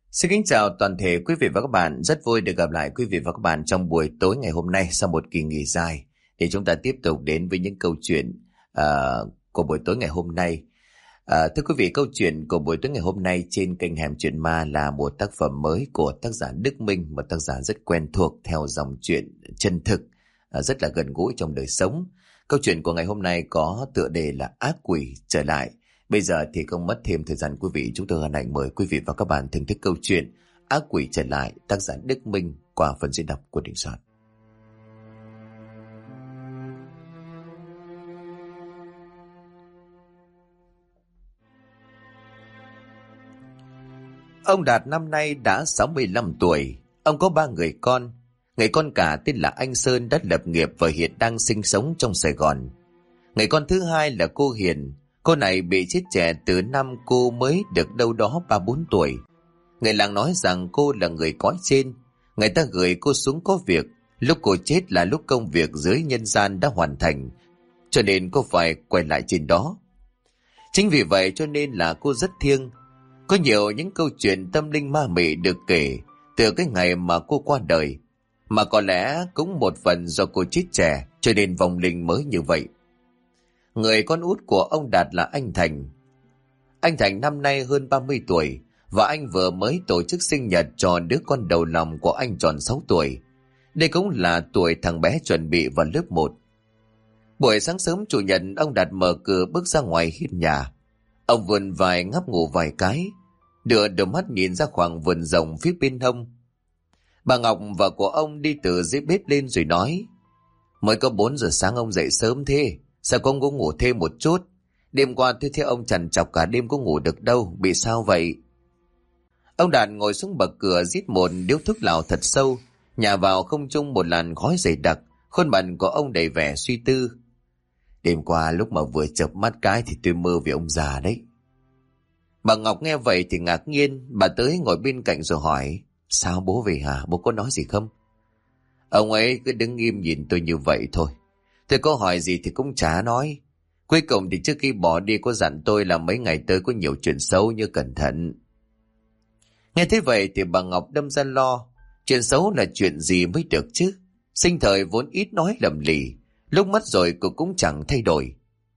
Xin kính chào toàn thể quý vị và các bạn. Rất vui được gặp lại quý vị và các bạn trong buổi tối ngày hôm nay sau một kỳ nghỉ dài, để chúng ta tiếp tục đến với những câu chuyện của buổi tối ngày hôm nay. Thưa quý vị, câu chuyện của buổi tối ngày hôm nay trên kênh Hẻm Chuyện Ma là một tác phẩm mới của tác giả Đức Minh, một tác giả rất quen thuộc theo dòng chuyện chân thực, rất là gần gũi trong đời sống. Câu chuyện của ngày hôm nay có tựa đề là Ác Quỷ Trở Lại. Bây giờ thì không mất thêm thời gian quý vị, chúng tôi hân hạnh mời quý vị và các bạn thưởng thức câu chuyện Ác Quỷ Trở Lại, tác giả Đức Minh qua phần diễn đọc của Đình Soạn. Ông Đạt năm nay đã 65 tuổi, ông có 3 người con. Người con cả tên là anh Sơn đã lập nghiệp và hiện đang sinh sống trong Sài Gòn. Người con thứ hai là cô Hiền. Cô này bị chết trẻ từ năm cô mới được đâu đó 3-4 tuổi. Người làng nói rằng cô là người cõi trên. Người ta gửi cô xuống có việc. Lúc cô chết là lúc công việc dưới nhân gian đã hoàn thành, cho nên cô phải quay lại trên đó. Chính vì vậy cho nên là cô rất thiêng. Có nhiều những câu chuyện tâm linh ma mị được kể từ cái ngày mà cô qua đời. Mà có lẽ cũng một phần do cô chết trẻ cho nên vong linh mới như vậy. Người con út của ông Đạt là anh Thành. Anh Thành năm nay hơn 30 tuổi và anh vừa mới tổ chức sinh nhật cho đứa con đầu lòng của anh tròn 6 tuổi. Đây cũng là tuổi thằng bé chuẩn bị vào lớp 1. Buổi sáng sớm chủ nhật, ông Đạt mở cửa bước ra ngoài hiên nhà. Ông vươn vai ngáp ngủ vài cái, đưa đôi mắt nhìn ra khoảng vườn rộng phía bên hông. Bà Ngọc vợ của ông đi từ dưới bếp lên rồi nói: Mới có 4 giờ sáng ông dậy sớm thế, sao không có ngủ thêm một chút? Đêm qua tôi thấy ông trằn trọc cả đêm có ngủ được đâu, bị sao vậy? Ông Đạt ngồi xuống bậc cửa rít một điếu thuốc lào thật sâu, nhả vào không trung một làn khói dày đặc. Khuôn mặt của ông đầy vẻ suy tư. Đêm qua lúc mà vừa chợp mắt cái thì tôi mơ về ông già đấy. Bà Ngọc nghe vậy thì ngạc nhiên, bà tới ngồi bên cạnh rồi hỏi: Sao bố về hả? Bố có nói gì không? Ông ấy cứ đứng im nhìn tôi như vậy thôi. Tôi có hỏi gì thì cũng chả nói. Cuối cùng thì trước khi bỏ đi có dặn tôi là mấy ngày tới có nhiều chuyện xấu, như cẩn thận. Nghe thế vậy thì bà Ngọc đâm ra lo. Chuyện xấu là chuyện gì mới được chứ? Sinh thời vốn ít nói lầm lì, lúc mất rồi cô cũng chẳng thay đổi.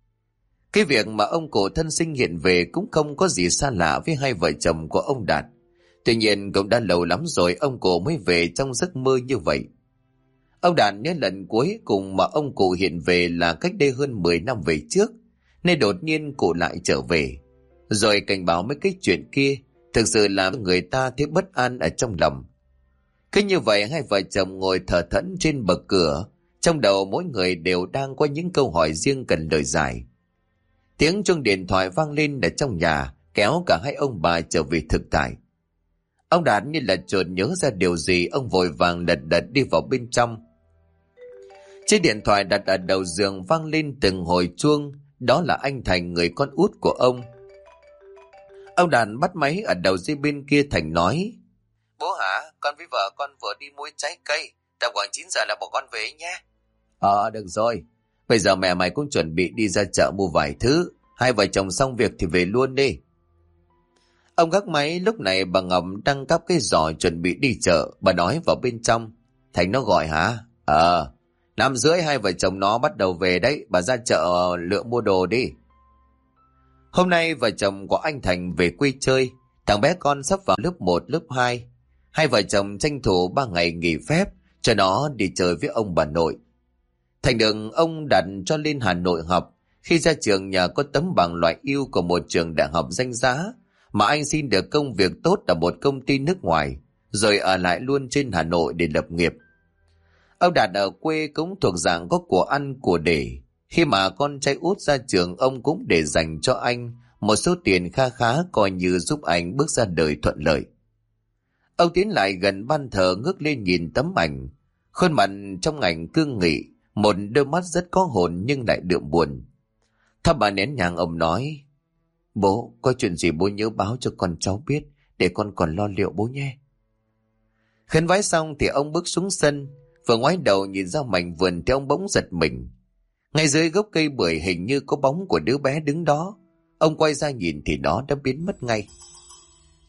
Cái việc mà ông cụ thân sinh hiện về cũng không có gì xa lạ với hai vợ chồng của ông Đạt. Tuy nhiên cũng đã lâu lắm rồi ông cụ mới về trong giấc mơ như vậy. Ông Đạt nhớ lần cuối cùng mà ông cụ hiện về là cách đây hơn 10 năm về trước, nên đột nhiên cụ lại trở về, rồi cảnh báo mấy cái chuyện kia, thực sự làm người ta thấy bất an ở trong lòng. Cứ như vậy hai vợ chồng ngồi thờ thẫn trên bậc cửa, trong đầu mỗi người đều đang có những câu hỏi riêng cần lời giải. Tiếng chuông điện thoại vang lên ở trong nhà, kéo cả hai ông bà trở về thực tại. Ông Đạt như là chợt nhớ ra điều gì, ông vội vàng lật đật đi vào bên trong. Chiếc điện thoại đặt ở đầu giường vang lên từng hồi chuông, đó là anh Thành, người con út của ông. Ông Đạt bắt máy ở đầu dây bên kia. Thành nói: Bố hả? Con với vợ con vừa đi mua trái cây, tầm khoảng 9 giờ là bọn con về nhé. Được rồi, bây giờ mẹ mày cũng chuẩn bị đi ra chợ mua vài thứ, hai vợ chồng xong việc thì về luôn đi. Ông gác máy. Lúc này bà Ngọc đang cắp cái giỏ chuẩn bị đi chợ. Bà nói vào bên trong: Thành nó gọi hả? 5:30 hai vợ chồng nó bắt đầu về đấy, bà ra chợ lựa mua đồ đi. Hôm nay vợ chồng của anh Thành về quê chơi. Thằng bé con sắp vào lớp 1, lớp 2. Hai vợ chồng tranh thủ 3 ngày nghỉ phép cho nó đi chơi với ông bà nội. Thành được ông đặt cho lên Hà Nội học. Khi ra trường nhờ có tấm bằng loại ưu của một trường đại học danh giá mà anh xin được công việc tốt ở một công ty nước ngoài, rồi ở lại luôn trên Hà Nội để lập nghiệp. Ông Đạt ở quê cũng thuộc dạng có của ăn của để. Khi mà con trai út ra trường, ông cũng để dành cho anh một số tiền kha khá, coi như giúp anh bước ra đời thuận lợi. Ông tiến lại gần ban thờ, ngước lên nhìn tấm ảnh. Khuôn mặt trong ảnh cương nghị, một đôi mắt rất có hồn nhưng lại đượm buồn. Thắp bà nén nhang, ông nói: Bố, có chuyện gì bố nhớ báo cho con cháu biết, để con còn lo liệu bố nhé. Khấn vái xong thì ông bước xuống sân. Vừa ngoái đầu nhìn ra mảnh vườn thì ông bỗng giật mình. Ngay dưới gốc cây bưởi hình như có bóng của đứa bé đứng đó. Ông quay ra nhìn thì nó đã biến mất ngay.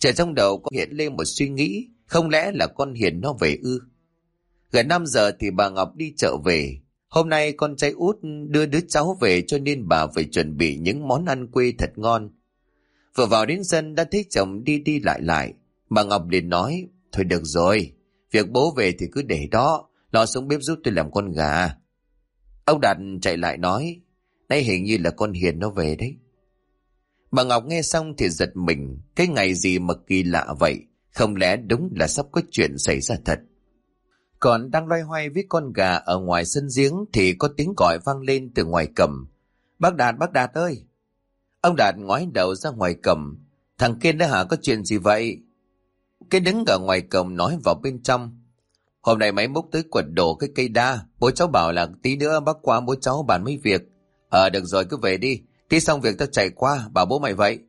Chợt trong đầu có hiện lên một suy nghĩ, không lẽ là con Hiền nó về ư? Gần 5 giờ thì bà Ngọc đi chợ về. Hôm nay con trai út đưa đứa cháu về cho nên bà phải chuẩn bị những món ăn quê thật ngon. Vừa vào đến sân đã thấy chồng đi đi lại lại. Bà Ngọc liền nói, thôi được rồi, việc bố về thì cứ để đó, lo xuống bếp giúp tôi làm con gà. Ông Đạt chạy lại nói, nay hình như là con Hiền nó về đấy. Bà Ngọc nghe xong thì giật mình, cái ngày gì mà kỳ lạ vậy, không lẽ đúng là sắp có chuyện xảy ra thật. Còn đang loay hoay với con gà ở ngoài sân giếng thì có tiếng gọi vang lên từ ngoài cầm. Bác Đạt ơi! Ông Đạt ngoái đầu ra ngoài cầm. Thằng Kiên đó hả, có chuyện gì vậy? Cái đứng ở ngoài cầm nói vào bên trong. Hôm nay máy múc tới quật đổ cái cây đa. Bố cháu bảo là tí nữa bác qua bố cháu bàn mấy việc. Được rồi cứ về đi. Tí xong việc tao chạy qua, bảo bố mày vậy.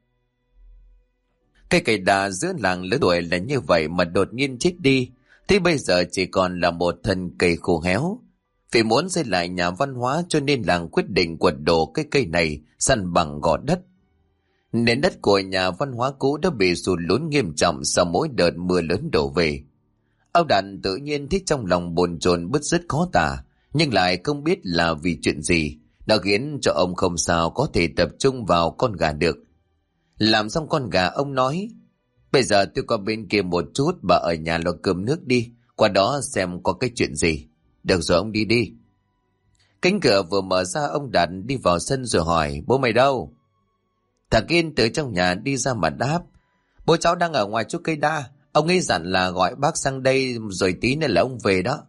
Cây cây đa giữa làng lớn tuổi là như vậy mà đột nhiên chết đi. Thế bây giờ chỉ còn là một thân cây khô héo. Vì muốn xây lại nhà văn hóa cho nên làng quyết định quật đổ cái cây này săn bằng gò đất. Nền đất của nhà văn hóa cũ đã bị sụt lún nghiêm trọng sau mỗi đợt mưa lớn đổ về. Ông Đạt tự nhiên thấy trong lòng bồn chồn bứt rứt khó tả, nhưng lại không biết là vì chuyện gì đã khiến cho ông không sao có thể tập trung vào con gà được. Làm xong con gà ông nói, bây giờ tôi qua bên kia một chút, bà ở nhà lo cơm nước đi, qua đó xem có cái chuyện gì. Được rồi ông đi đi. Cánh cửa vừa mở ra ông Đạt đi vào sân rồi hỏi, bố mày đâu? Thằng Kiên từ trong nhà đi ra mà đáp, bố cháu đang ở ngoài chỗ cây đa, ông ấy dặn là gọi bác sang đây rồi tí nữa là ông về đó.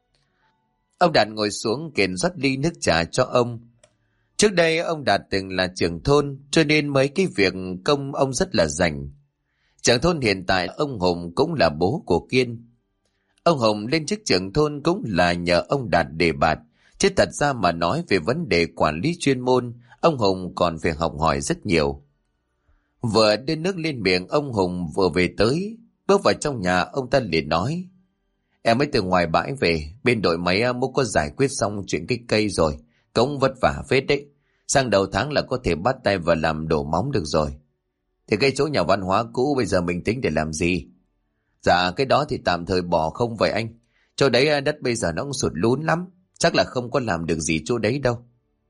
Ông Đạt ngồi xuống kền rót ly nước trà cho ông. Trước đây ông Đạt từng là trưởng thôn cho nên mấy cái việc công ông rất là rành. Trưởng thôn hiện tại ông Hùng cũng là bố của Kiên. Ông Hùng lên chức trưởng thôn cũng là nhờ ông Đạt đề bạt, chứ thật ra mà nói về vấn đề quản lý chuyên môn, ông Hùng còn phải học hỏi rất nhiều. Vừa đưa nước lên miệng ông Hùng vừa về tới, bước vào trong nhà ông ta liền nói, em mới từ ngoài bãi về, bên đội máy múc có giải quyết xong chuyện cái cây rồi, cũng vất vả phết đấy. Sang đầu tháng là có thể bắt tay vào làm đổ móng được rồi. Thì cái chỗ nhà văn hóa cũ bây giờ mình tính để làm gì? Dạ cái đó thì tạm thời bỏ không vậy anh. Chỗ đấy đất bây giờ nó cũng sụt lún lắm, chắc là không có làm được gì chỗ đấy đâu.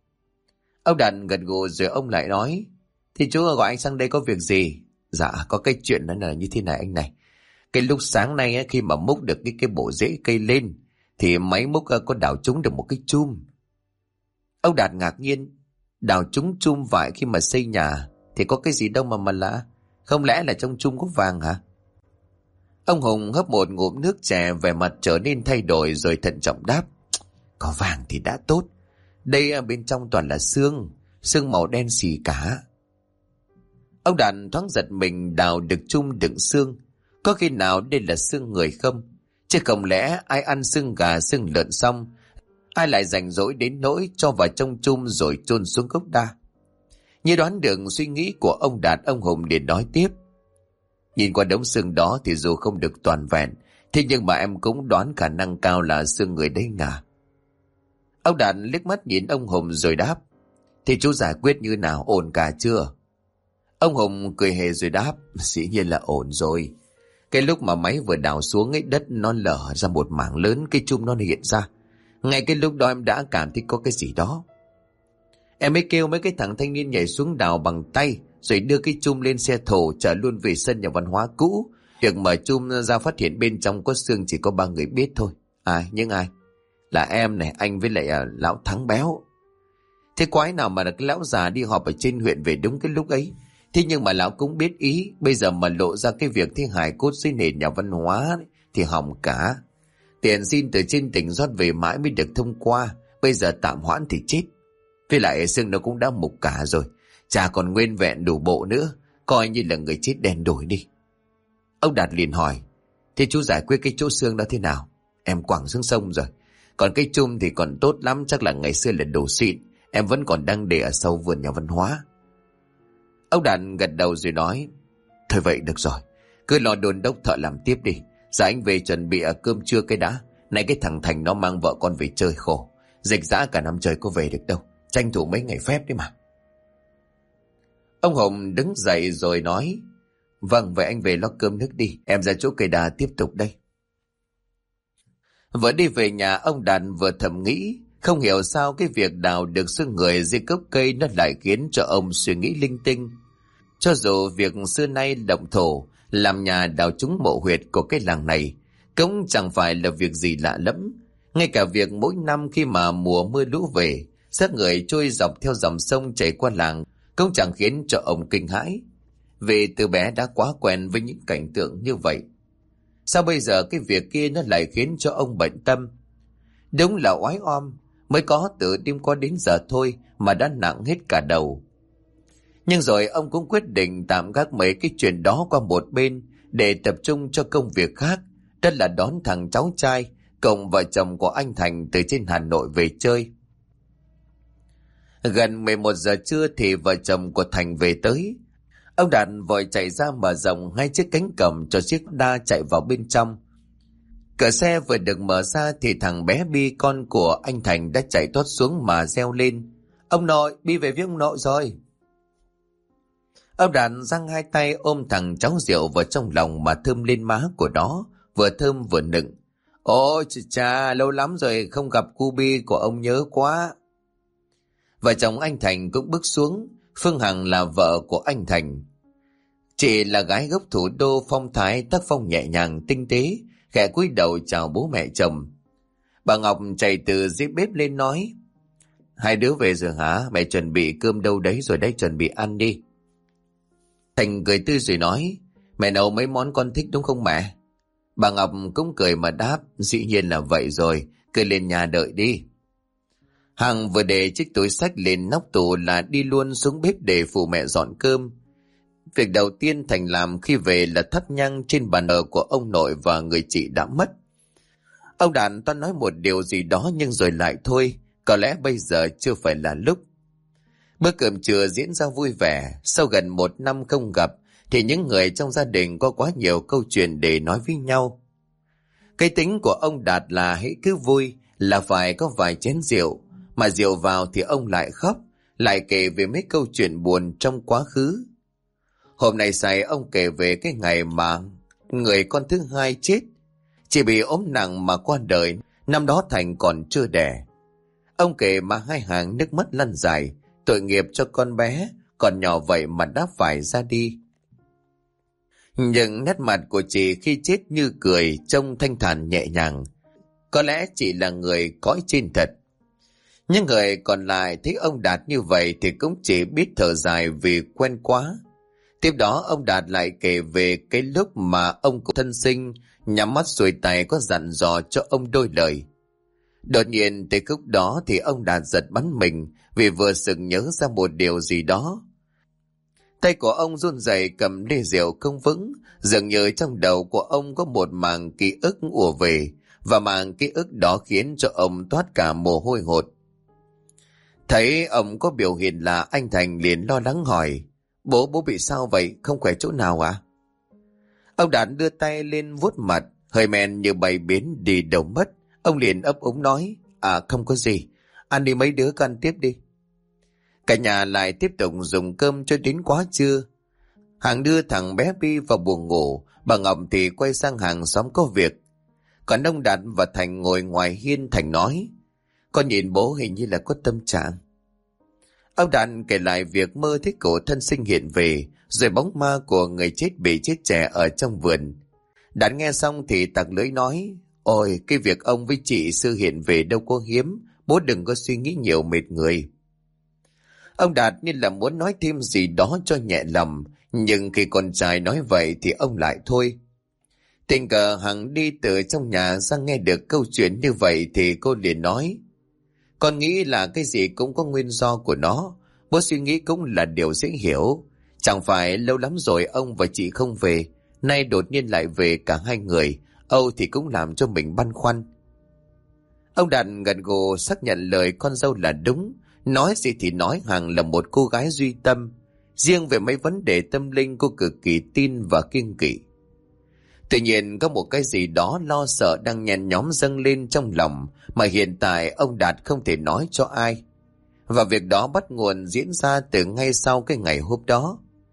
Ông Đạt gật gù rồi ông lại nói, thì chú gọi anh sang đây có việc gì? Dạ có cái chuyện đó là như thế này anh này. Cái lúc sáng nay khi mà múc được cái bộ rễ cây lên thì máy múc có đào trúng được một cái chum. Ông Đạt ngạc nhiên, đào trúng chum vải khi mà xây nhà thì có cái gì đâu mà lạ, không lẽ là trong chum có vàng hả? Ông Hùng hấp một ngụm nước chè, vẻ mặt trở nên thay đổi rồi thận trọng đáp, có vàng thì đã tốt, đây bên trong toàn là xương, xương màu đen xì cả. Ông Đạt thoáng giật mình, đào được chum đựng xương, có khi nào đây là xương người không? Chứ không lẽ ai ăn xương gà xương lợn xong, ai lại rảnh rỗi đến nỗi cho vào trong chum rồi chôn xuống gốc đa? Như đoán được suy nghĩ của ông Đạt, ông Hùng liền nói tiếp, nhìn qua đống xương đó thì dù không được toàn vẹn, thế nhưng mà em cũng đoán khả năng cao là xương người đấy ngà. Ông Đạt liếc mắt nhìn ông Hùng rồi đáp, thì chú giải quyết như nào, ổn cả chưa? Ông Hùng cười hề rồi đáp, dĩ nhiên là ổn rồi. Cái lúc mà máy vừa đào xuống ấy, đất nó lở ra một mảng lớn, cái chum nó hiện ra. Ngay cái lúc đó em đã cảm thấy có cái gì đó. Em mới kêu mấy cái thằng thanh niên nhảy xuống đào bằng tay, rồi đưa cái chum lên xe thổ chở luôn về sân nhà văn hóa cũ. Việc mở chum ra phát hiện bên trong có xương chỉ có 3 người biết thôi. Nhưng ai? Là em này, anh với lại lão Thắng béo. Thế quái nào mà cái lão già đi họp ở trên huyện về đúng cái lúc ấy. Thế nhưng mà lão cũng biết ý, bây giờ mà lộ ra cái việc thi hài cốt dưới nền nhà văn hóa ấy, thì hỏng cả. Tiền xin từ trên tỉnh rót về mãi mới được thông qua, bây giờ tạm hoãn thì chết. Với lại xương nó cũng đã mục cả rồi, chả còn nguyên vẹn đủ bộ nữa, coi như là người chết đen đổi đi. Ông Đạt liền hỏi, thế chú giải quyết cái chỗ xương đó thế nào? Em quẳng xuống sông rồi. Còn cái chum thì còn tốt lắm, chắc là ngày xưa là đồ xịn, em vẫn còn đang để ở sau vườn nhà văn hóa. Ông Đạt gật đầu rồi nói, thôi vậy được rồi, cứ lo đôn đốc thợ làm tiếp đi. Giờ anh về chuẩn bị cơm trưa cái đã. Này cái thằng Thành nó mang vợ con về chơi khổ, dịch dã cả năm trời có về được đâu, tranh thủ mấy ngày phép đấy mà. Ông Hồng đứng dậy rồi nói, Vâng, vậy anh về lo cơm nước đi, em ra chỗ cây đà tiếp tục đây. Vừa đi về nhà, ông Đạt vừa thầm nghĩ, không hiểu sao cái việc đào được xương người dưới gốc cây nó lại khiến cho ông suy nghĩ linh tinh. Cho dù việc xưa nay động thổ, làm nhà đào trúng mộ huyệt của cái làng này, cũng chẳng phải là việc gì lạ lắm. Ngay cả việc mỗi năm khi mà mùa mưa lũ về, xác người trôi dọc theo dòng sông chảy qua làng cũng chẳng khiến cho ông kinh hãi, vì từ bé đã quá quen với những cảnh tượng như vậy. Sao bây giờ cái việc kia nó lại khiến cho ông bận tâm? Đúng là oái oăm, mới có từ đêm qua đến giờ thôi mà đã nặng hết cả đầu. Nhưng rồi ông cũng quyết định tạm gác mấy cái chuyện đó qua một bên để tập trung cho công việc khác, đó là đón thằng cháu trai cùng vợ chồng của anh Thành từ trên Hà Nội về chơi. Gần 11 giờ trưa thì vợ chồng của Thành về tới. Ông Đạt vội chạy ra mở rộng hai chiếc cánh cổng cho chiếc đa chạy vào bên trong. Cửa xe vừa được mở ra thì thằng bé Bi, con của anh Thành, đã chạy tót xuống mà reo lên: "Ông nội, Bi về với ông nội rồi." Ông Đạt giang hai tay ôm thằng cháu rượu vào trong lòng mà thơm lên má của nó, vừa thơm vừa nựng: "Ôi cha, lâu lắm rồi không gặp cu Bi của ông, nhớ quá." Vợ chồng anh Thành cũng bước xuống. Phương Hằng là vợ của anh Thành. Chị là gái gốc thủ đô, phong thái tác phong nhẹ nhàng tinh tế, khẽ cúi đầu chào bố mẹ chồng. Bà Ngọc chạy từ dưới bếp lên nói: "Hai đứa về rồi hả? Mẹ chuẩn bị cơm đâu đấy rồi đấy, chuẩn bị ăn đi." Thành cười tươi rồi nói: "Mẹ nấu mấy món con thích đúng không mẹ?" Bà Ngọc cũng cười mà đáp: "Dĩ nhiên là vậy rồi, cứ lên nhà đợi đi." Hằng vừa để chiếc túi xách lên nóc tủ là đi luôn xuống bếp để phụ mẹ dọn cơm. Việc đầu tiên Thành làm khi về là thắp nhang trên bàn thờ của ông nội và người chị đã mất. Ông Đạt toan nói một điều gì đó nhưng rồi lại thôi, có lẽ bây giờ chưa phải là lúc. Bữa cơm trưa diễn ra vui vẻ. Sau gần 1 năm không gặp thì những người trong gia đình có quá nhiều câu chuyện để nói với nhau. Cái tính của ông Đạt là hễ cứ vui là phải có vài chén rượu, mà rượu vào thì ông lại khóc, lại kể về mấy câu chuyện buồn trong quá khứ. Hôm nay say, ông kể về cái ngày mà người con thứ hai chết, chỉ bị ốm nặng mà qua đời, năm đó Thành còn chưa đẻ. Ông kể mà hai hàng nước mắt lăn dài, tội nghiệp cho con bé còn nhỏ vậy mà đã phải ra đi. Nhưng nét mặt của chị khi chết như cười, trông thanh thản nhẹ nhàng. Có lẽ chị là người cõi trên thật. Nhưng người còn lại thấy ông Đạt như vậy thì cũng chỉ biết thở dài vì quen quá. Tiếp đó ông Đạt lại kể về cái lúc mà ông cụ thân sinh nhắm mắt xuôi tay có dặn dò cho ông đôi lời. Đột nhiên tới khúc đó thì ông Đạt giật bắn mình vì vừa sực nhớ ra một điều gì đó. Tay của ông run rẩy cầm ly rượu không vững, dường như trong đầu của ông có một màng ký ức ùa về, và màng ký ức đó khiến cho ông toát cả mồ hôi hột. Thấy ông có biểu hiện lạ, anh Thành liền lo lắng hỏi: Bố bị sao vậy, không khỏe chỗ nào à?" Ông Đạt đưa tay lên vuốt mặt, hơi men như bay biến đi đâu mất. Ông liền ấp úng nói: Không có gì, ăn đi mấy đứa, ăn tiếp đi." Cả nhà lại tiếp tục dùng cơm cho đến quá trưa. Hằng đưa thằng bé Bi vào buồng ngủ, bà Ngọc thì quay sang hàng xóm có việc. Còn ông Đạt và Thành ngồi ngoài hiên. Thành nói: "Con nhìn bố hình như là có tâm trạng." Ông Đạt kể lại việc mơ thấy cổ thân sinh hiện về, rồi bóng ma của người chết bị chết trẻ ở trong vườn. Đạt nghe xong thì tặc lưỡi nói: "Ôi, cái việc ông với chị xưa hiện về đâu có hiếm, bố đừng có suy nghĩ nhiều mệt người." Ông Đạt như là muốn nói thêm gì đó cho nhẹ lòng, nhưng khi con trai nói vậy thì ông lại thôi. Tình cờ Hằng đi từ trong nhà ra nghe được câu chuyện như vậy thì cô liền nói: "Con nghĩ là cái gì cũng có nguyên do của nó, bố suy nghĩ cũng là điều dễ hiểu. Chẳng phải lâu lắm rồi ông và chị không về, nay đột nhiên lại về cả hai người, Âu thì cũng làm cho mình băn khoăn." Ông Đạt gật gù xác nhận lời con dâu là đúng. Nói gì thì nói, Hằng là một cô gái duy tâm. Riêng về mấy vấn đề tâm linh cô cực kỳ tin và kiêng kỵ. Tuy nhiên có một cái gì đó lo sợ đang nhen nhóm dâng lên trong lòng mà hiện tại ông Đạt không thể nói cho ai. Và việc đó bắt nguồn diễn ra từ ngay sau cái ngày hôm đó.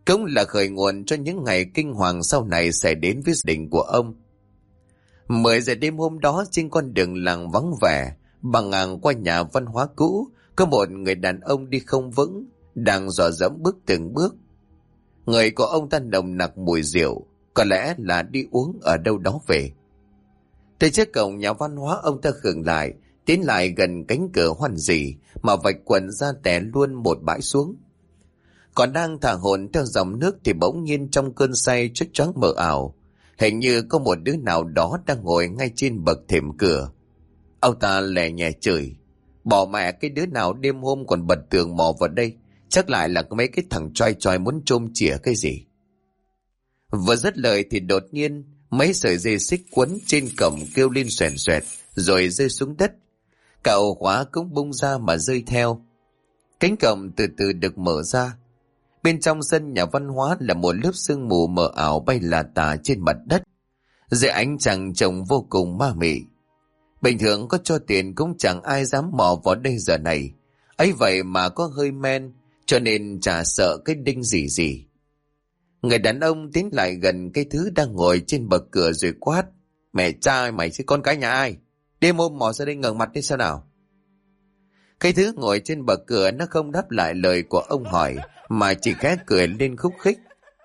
cũng là khởi nguồn cho những ngày kinh hoàng sau này sẽ đến với gia đình của ông. 10 giờ đêm hôm đó, trên con đường làng vắng vẻ, băng ngang qua nhà văn hóa cũ, có một người đàn ông đi không vững, đang dò dẫm bước từng bước. Người của ông ta nồng nặc mùi rượu, có lẽ là đi uống ở đâu đó về. Tới trước cổng nhà văn hóa, ông ta khựng lại, tiến lại gần cánh cửa hoan dỉ mà vạch quần ra té luôn một bãi xuống. Còn đang thả hồn theo dòng nước thì bỗng nhiên trong cơn say chớp choáng mờ ảo, hình như có một đứa nào đó đang ngồi ngay trên bậc thềm cửa. Ông ta lè nhẹ chửi: "Bỏ mẹ cái đứa nào đêm hôm còn bật tường mò vào đây, chắc lại là mấy cái thằng choai choai muốn chôm chỉa cái gì." Vừa dứt lời thì đột nhiên mấy sợi dây xích quấn trên cổng kêu lên xoèn xoẹt rồi rơi xuống đất. Cả ổ khóa cũng bung ra mà rơi theo. Cánh cổng từ từ được mở ra. Bên trong sân nhà văn hóa là một lớp sương mù mờ ảo bay lả tả trên mặt đất, dưới ánh trăng trông vô cùng ma mị. Bình thường có cho tiền cũng chẳng ai dám mò vào đây giờ này, ấy vậy mà có hơi men, cho nên chả sợ cái đinh gì gì. Người đàn ông tiến lại gần cái thứ đang ngồi trên bậc cửa rồi quát: "Mẹ cha mày chứ con cái nhà ai? Đêm hôm mò ra đây ngẩng mặt đi sao nào?" Cái thứ ngồi trên bậc cửa nó không đáp lại lời của ông hỏi, mà chỉ khẽ cười lên khúc khích.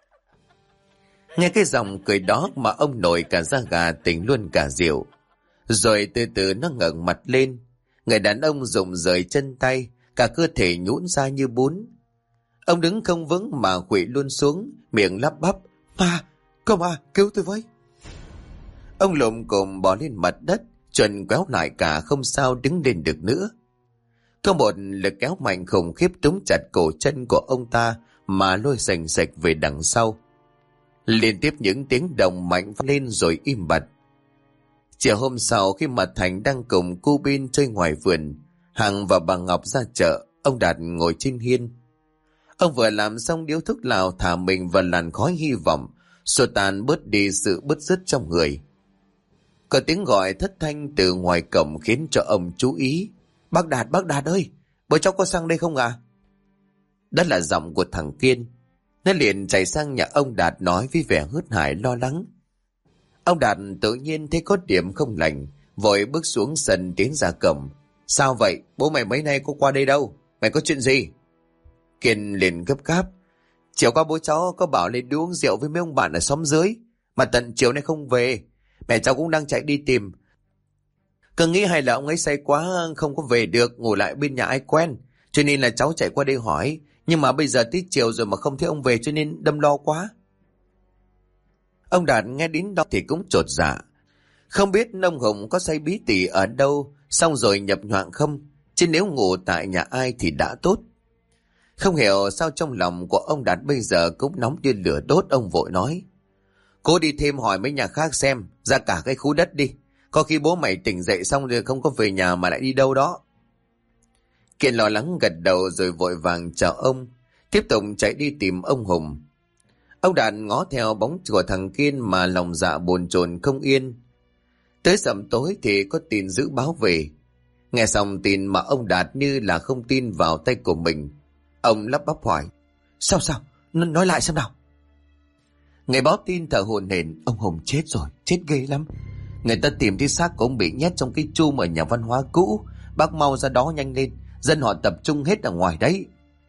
Nghe cái giọng cười đó mà ông nổi cả da gà, tỉnh luôn cả rượu. Rồi từ từ nó ngẩng mặt lên. Người đàn ông rụng rời chân tay, cả cơ thể nhũn ra như bún. Ông đứng không vững mà khuỵu luôn xuống, miệng lắp bắp: "Ma, có ma, cứu tôi với." Ông lồm cồm bò lên mặt đất, chuẩn kéo lại cả không sao đứng lên được nữa. Có một lực kéo mạnh khủng khiếp túm chặt cổ chân của ông ta mà lôi sành sạch về đằng sau. Liên tiếp những tiếng động mạnh vang lên rồi im bặt. Chiều hôm sau, khi mà Thành đang cùng cô Bin chơi ngoài vườn, Hằng và bà Ngọc ra chợ, ông Đạt ngồi trên hiên. Ông vừa làm xong điếu thuốc lào thả mình vào làn khói hy vọng, xua tan bớt đi sự bứt rứt trong người. Có tiếng gọi thất thanh từ ngoài cổng khiến cho ông chú ý: bác Đạt ơi, bố cháu có sang đây không à?" Đó là giọng của thằng Kiên. Nó liền chạy sang nhà ông Đạt nói với vẻ hớt hải lo lắng. Ông Đạt tự nhiên thấy có điểm không lành, vội bước xuống sân tiến ra cổng. "Sao vậy? Bố mày mấy nay có qua đây đâu? Mày có chuyện gì?" Kiên liền gấp gáp: "Chiều qua bố cháu có bảo lên đi uống rượu với mấy ông bạn ở xóm dưới, mà tận chiều nay không về. Mẹ cháu cũng đang chạy đi tìm. Cứ nghĩ hay là ông ấy say quá không có về được, ngủ lại bên nhà ai quen, cho nên là cháu chạy qua đây hỏi. Nhưng mà bây giờ tí chiều rồi mà không thấy ông về, cho nên đâm lo quá." Ông Đạt nghe đến đó thì cũng chột dạ. Không biết ông Hùng có say bí tỉ ở đâu, xong rồi nhập nhoạng không, chứ nếu ngủ tại nhà ai thì đã tốt. Không hiểu sao trong lòng của ông Đạt bây giờ cũng nóng như lửa đốt. Ông vội nói: "Cố đi thêm hỏi mấy nhà khác xem, ra cả cái khu đất đi. Có khi bố mày tỉnh dậy xong rồi không có về nhà mà lại đi đâu đó." Kiên lo lắng gật đầu rồi vội vàng chào ông, tiếp tục chạy đi tìm ông Hùng. Ông Đạt ngó theo bóng của thằng Kiên mà lòng dạ bồn chồn không yên. Tới sầm tối thì có tin dữ báo về. Nghe xong tin mà ông Đạt như là không tin vào tay của mình. Ông lắp bắp hỏi: Sao? Nói lại xem nào." Người báo tin thở hổn hển: "Ông Hùng chết rồi, chết ghê lắm. Người ta tìm thấy xác của ông bị nhét trong cái chum ở nhà văn hóa cũ. Bác mau ra đó nhanh lên, dân họ tập trung hết ở ngoài đấy."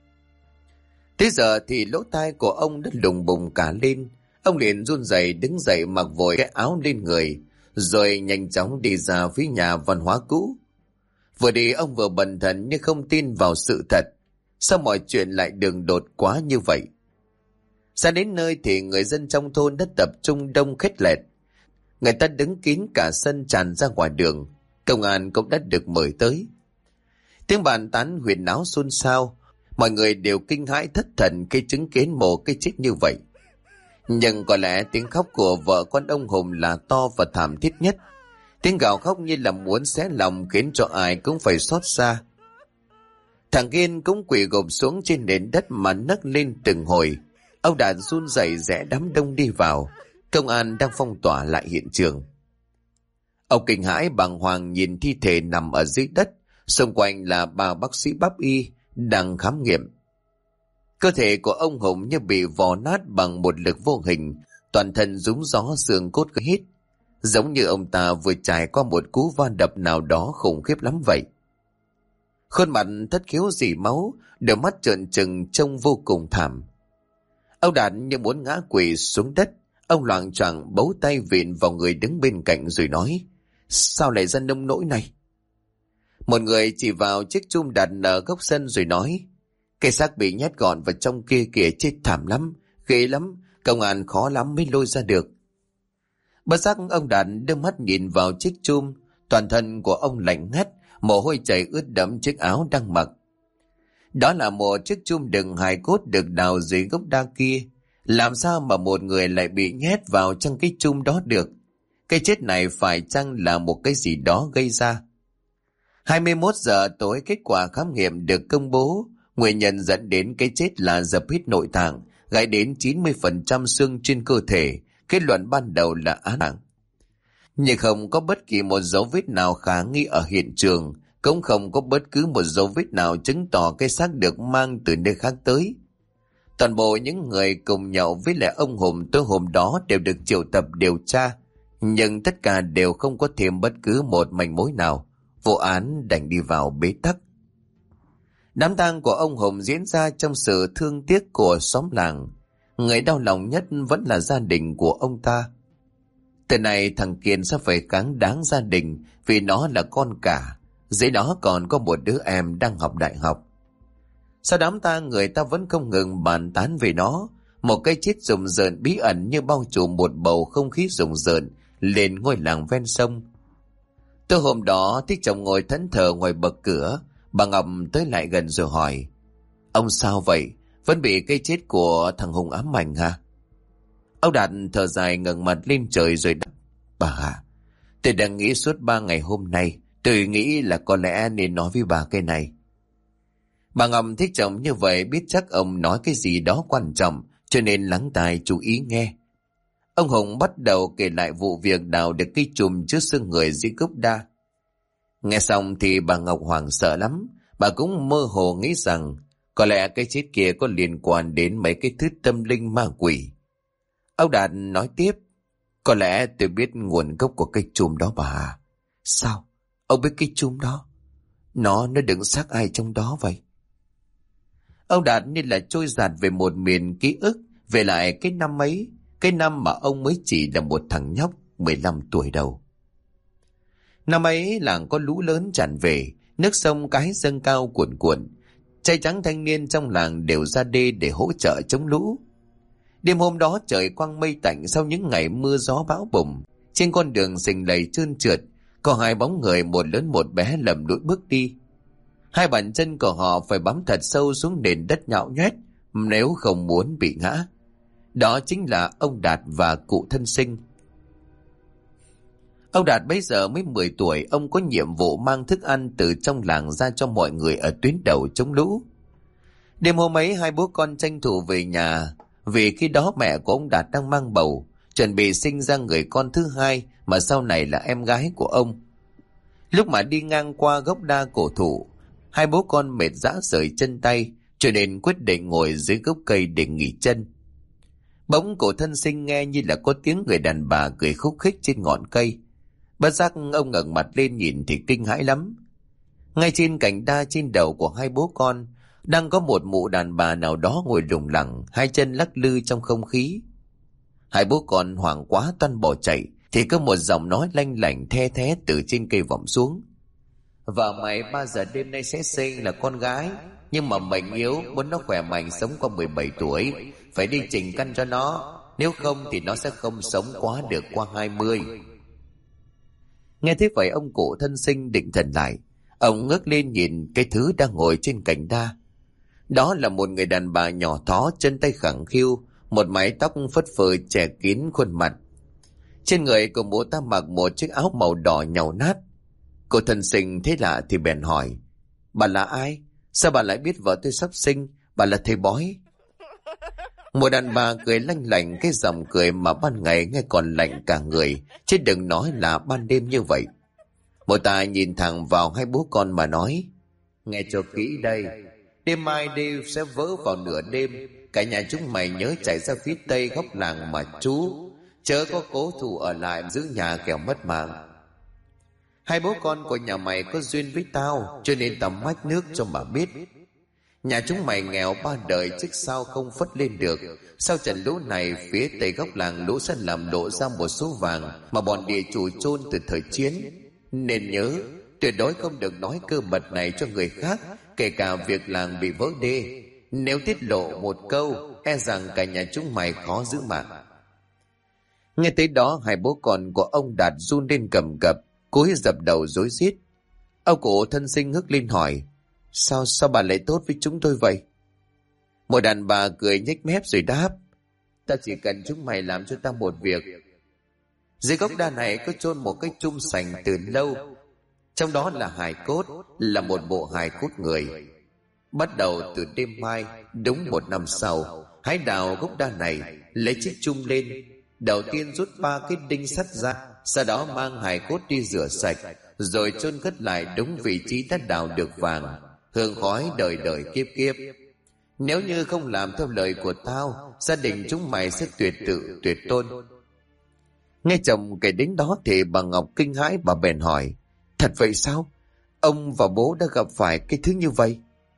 Thế giờ thì lỗ tai của ông đã lùng bùng cả lên. Ông liền run rẩy đứng dậy mặc vội cái áo lên người, rồi nhanh chóng đi ra phía nhà văn hóa cũ. Vừa đi ông vừa bần thần như không tin vào sự thật. Sao mọi chuyện lại đường đột quá như vậy? Ra đến nơi thì người dân trong thôn đã tập trung đông khét lẹt. Người ta đứng kín cả sân tràn ra ngoài đường. Công an cũng đã được mời tới. Tiếng bàn tán huyên náo xôn xao. Mọi người đều kinh hãi thất thần khi chứng kiến một cái chết như vậy. Nhưng có lẽ tiếng khóc của vợ con ông Hùng là to và thảm thiết nhất. Tiếng gào khóc như là muốn xé lòng khiến cho ai cũng phải xót xa. Thằng Kiên cũng quỳ gục xuống trên nền đất mà nấc lên từng hồi. Ông Đạt run rẩy rẽ đám đông đi vào. Công an đang phong tỏa lại hiện trường. Ông kinh hãi bàng hoàng nhìn thi thể nằm ở dưới đất. Xung quanh là ba bác sĩ pháp y đang khám nghiệm. Cơ thể của ông Hùng như bị vò nát bằng một lực vô hình, toàn thân rúng gió xương cốt hít, giống như ông ta vừa trải qua một cú va đập nào đó khủng khiếp lắm vậy. Khuôn mặt thất khiếu rỉ máu, đôi mắt trợn trừng trông vô cùng thảm. Ông Đạt như muốn ngã quỵ xuống đất. Ông loạng choạng bấu tay vịn vào người đứng bên cạnh rồi nói: Sao lại ra nông nỗi này? Một người chỉ vào chiếc chum đặt ở góc sân rồi nói: Cái xác bị nhét gọn vào trong kia kìa, chết thảm lắm, ghê lắm, công an khó lắm mới lôi ra được. Bất giác ông Đạt đưa mắt nhìn vào chiếc chum, toàn thân của ông lạnh ngắt, mồ hôi chảy ướt đẫm chiếc áo đang mặc. Đó là một chiếc chum đựng hài cốt được đào dưới gốc đa kia. Làm sao mà một người lại bị nhét vào trong cái chum đó được? Cái chết này phải chăng là một cái gì đó gây ra? 21 giờ tối kết quả khám nghiệm được công bố. Nguyên nhân dẫn đến cái chết là dập hít nội tạng, gãy đến 90% xương trên cơ thể. Kết luận ban đầu là án mạng. Nhưng không có bất kỳ một dấu vết nào khả nghi ở hiện trường, cũng không có bất cứ một dấu vết nào chứng tỏ cái xác được mang từ nơi khác tới. Toàn bộ những người cùng nhậu với lại ông Hùng tối hôm đó đều được triệu tập điều tra, nhưng tất cả đều không có thêm bất cứ một manh mối nào. Vụ án đành đi vào bế tắc. Đám tang của ông Hùng diễn ra trong sự thương tiếc của xóm làng. Người đau lòng nhất vẫn là gia đình của ông ta. Từ này thằng Kiên sẽ phải cáng đáng gia đình vì nó là con cả. Dưới đó còn có một đứa em đang học đại học. Sau đám tang người ta vẫn không ngừng bàn tán về nó. Một cái chết rùng rợn bí ẩn như bao trùm một bầu không khí rùng rợn lên ngôi làng ven sông. Từ hôm đó Thích chồng ngồi thẫn thờ ngoài bậc cửa. Bà Ngọc tới lại gần rồi hỏi: Ông sao vậy? Vẫn bị cái chết của thằng Hùng ám ảnh hả? Ông Đạt thở dài ngẩng mặt lên trời rồi đáp: Bà à, tôi đang nghĩ suốt 3 ngày hôm nay. Tôi nghĩ là có lẽ nên nói với bà cái này. Bà Ngọc thích chồng như vậy, biết chắc ông nói cái gì đó quan trọng, cho nên lắng tai chú ý nghe. Ông Hùng bắt đầu kể lại vụ việc đào được cái chùm chứa xương người dưới gốc đa. Nghe xong thì bà Ngọc hoảng sợ lắm. Bà cũng mơ hồ nghĩ rằng có lẽ cái chết kia có liên quan đến mấy cái thứ tâm linh ma quỷ. Ông Đạt nói tiếp: Có lẽ tôi biết nguồn gốc của cái chùm đó bà à. Sao? Ông biết cái chùm đó? Nó đựng xác ai trong đó vậy? Ông Đạt như là trôi dạt về một miền ký ức, về lại cái năm ấy, cái năm mà ông mới chỉ là một thằng nhóc 15 tuổi đầu. Năm ấy làng có lũ lớn tràn về, nước sông cái dâng cao cuồn cuộn. Trai trắng thanh niên trong làng đều ra đê để hỗ trợ chống lũ. Đêm hôm đó trời quang mây tạnh sau những ngày mưa gió bão bùng. Trên con đường sình lầy trơn trượt, có hai bóng người một lớn một bé lầm lũi bước đi. Hai bàn chân của họ phải bám thật sâu xuống nền đất nhão nhoét nếu không muốn bị ngã. Đó chính là ông Đạt và cụ thân sinh. Ông Đạt bây giờ mới 10 tuổi, ông có nhiệm vụ mang thức ăn từ trong làng ra cho mọi người ở tuyến đầu chống lũ. Đêm hôm ấy hai bố con tranh thủ về nhà, vì khi đó mẹ của ông Đạt đang mang bầu, chuẩn bị sinh ra người con thứ hai mà sau này là em gái của ông. Lúc mà đi ngang qua gốc đa cổ thụ, hai bố con mệt rã rời chân tay, cho nên quyết định ngồi dưới gốc cây để nghỉ chân. Bỗng cổ thân sinh nghe như là có tiếng người đàn bà cười khúc khích trên ngọn cây. Bất giác ông ngẩng mặt lên nhìn thì kinh hãi lắm. Ngay trên cành đa trên đầu của hai bố con đang có một mụ đàn bà nào đó ngồi lủng lẳng, hai chân lắc lư trong không khí. Hai bố con hoảng quá toan bỏ chạy thì có một giọng nói lanh lảnh the thé từ trên cây vọng xuống: Vợ mày 3 giờ đêm nay sẽ sinh là con gái, nhưng mà mệnh yếu, muốn nó khỏe mạnh sống qua 17 tuổi, phải đi chỉnh căn cho nó, nếu không thì nó sẽ không sống quá được qua 20. Nghe thế vậy ông cụ thân sinh định thần lại. Ông ngước lên nhìn cái thứ đang ngồi trên cành đa. Đó là một người đàn bà nhỏ thó, chân tay khẳng khiu, một mái tóc phất phơ che kín khuôn mặt. Trên người của mụ ta mặc một chiếc áo màu đỏ nhàu nát. Cô thân sinh thấy lạ thì bèn hỏi: Bà là ai? Sao bà lại biết vợ tôi sắp sinh? Bà là thầy bói. Một đàn bà cười lanh lảnh, cái giọng cười mà ban ngày nghe còn lạnh cả người, chứ đừng nói là ban đêm như vậy. Một ta nhìn thẳng vào hai bố con mà nói: Nghe cho kỹ đây, Đêm mai đêm sẽ vỡ vào nửa đêm. Cả nhà chúng mày nhớ chạy ra phía tây góc làng mà trú, chớ có cố thủ ở lại giữ nhà kẻo mất mạng. Hai bố con của nhà mày có duyên với tao, cho nên tao mách nước cho mà biết. Nhà chúng mày nghèo ba đời trước sau không phất lên được. Sau trận lũ này, phía tây góc làng lũ sẽ làm lộ ra một số vàng mà bọn địa chủ chôn từ thời chiến. Nên nhớ, tuyệt đối không được nói cơ mật này cho người khác, kể cả việc làng bị vỡ đê. Nếu tiết lộ một câu, e rằng cả nhà chúng mày khó giữ mạng. Nghe tới đó, hai bố con của ông Đạt run lên cầm cập, cúi dập đầu rối rít. Ông cụ thân sinh ngước lên hỏi: Sao bà lại tốt với chúng tôi vậy? Một đàn bà cười nhếch mép rồi đáp: Ta chỉ cần chúng mày làm cho ta một việc. Dưới gốc đa này có chôn một cái chum sành từ lâu, trong đó là hài cốt, là một bộ hài cốt người. Bắt đầu từ đêm mai, đúng 1 năm sau, hãy đào gốc đa này, lấy chiếc chum lên. Đầu tiên rút 3 cái đinh sắt ra, sau đó mang hài cốt đi rửa sạch, rồi chôn cất lại đúng vị trí đã đào được vàng, hương khói đời đời kiếp kiếp. Nếu như không làm theo lời của tao, gia đình chúng mày sẽ tuyệt tự tuyệt tôn. Nghe chồng kể đến đó thì bà Ngọc kinh hãi, bà bèn hỏi: Thật vậy sao? Ông và bố đã gặp phải cái thứ như vậy?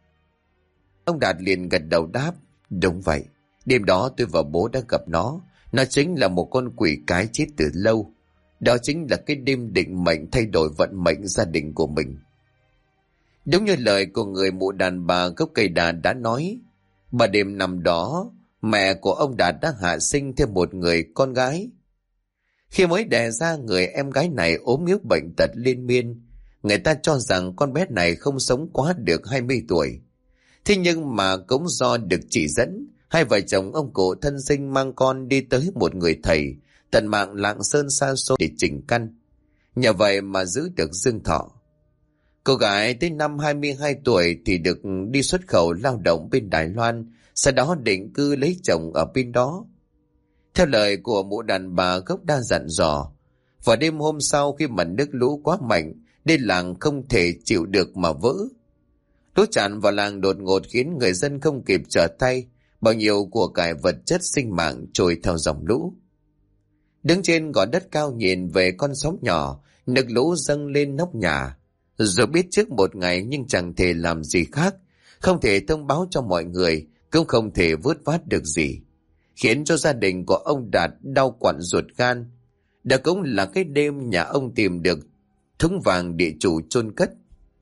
Ông Đạt liền gật đầu đáp: Đúng vậy, đêm đó tôi và bố đã gặp nó. Nó chính là một con quỷ cái chết từ lâu. Đó chính là cái đêm định mệnh thay đổi vận mệnh gia đình của mình. Đúng như lời của người mụ đàn bà gốc cây đà đã nói, bà đêm năm đó, mẹ của ông Đạt đã hạ sinh thêm một người con gái. Khi mới đẻ ra, người em gái này ốm yếu bệnh tật liên miên. Người ta cho rằng con bé này không sống quá được 20 tuổi. Thế nhưng mà cũng do được chỉ dẫn, hai vợ chồng ông cụ thân sinh mang con đi tới một người thầy tận mạng Lạng Sơn xa xôi để chỉnh căn. Nhờ vậy mà giữ được dương thọ. Cô gái tới năm 22 tuổi thì được đi xuất khẩu lao động bên Đài Loan, sau đó định cư lấy chồng ở bên đó. Theo lời của mụ đàn bà gốc đa dặn dò, vào đêm hôm sau khi mà nước lũ quá mạnh, nên làng không thể chịu được mà vỡ. Lũ tràn vào làng đột ngột khiến người dân không kịp trở tay, bao nhiêu của cải vật chất sinh mạng trôi theo dòng lũ. Đứng trên gò đất cao nhìn về con sóng nhỏ, nước lũ dâng lên nóc nhà. Dù biết trước một ngày nhưng chẳng thể làm gì khác, không thể thông báo cho mọi người, cũng không thể vớt vát được gì, khiến cho gia đình của ông Đạt đau quặn ruột gan. Đó cũng là cái đêm nhà ông tìm được thúng vàng địa chủ chôn cất.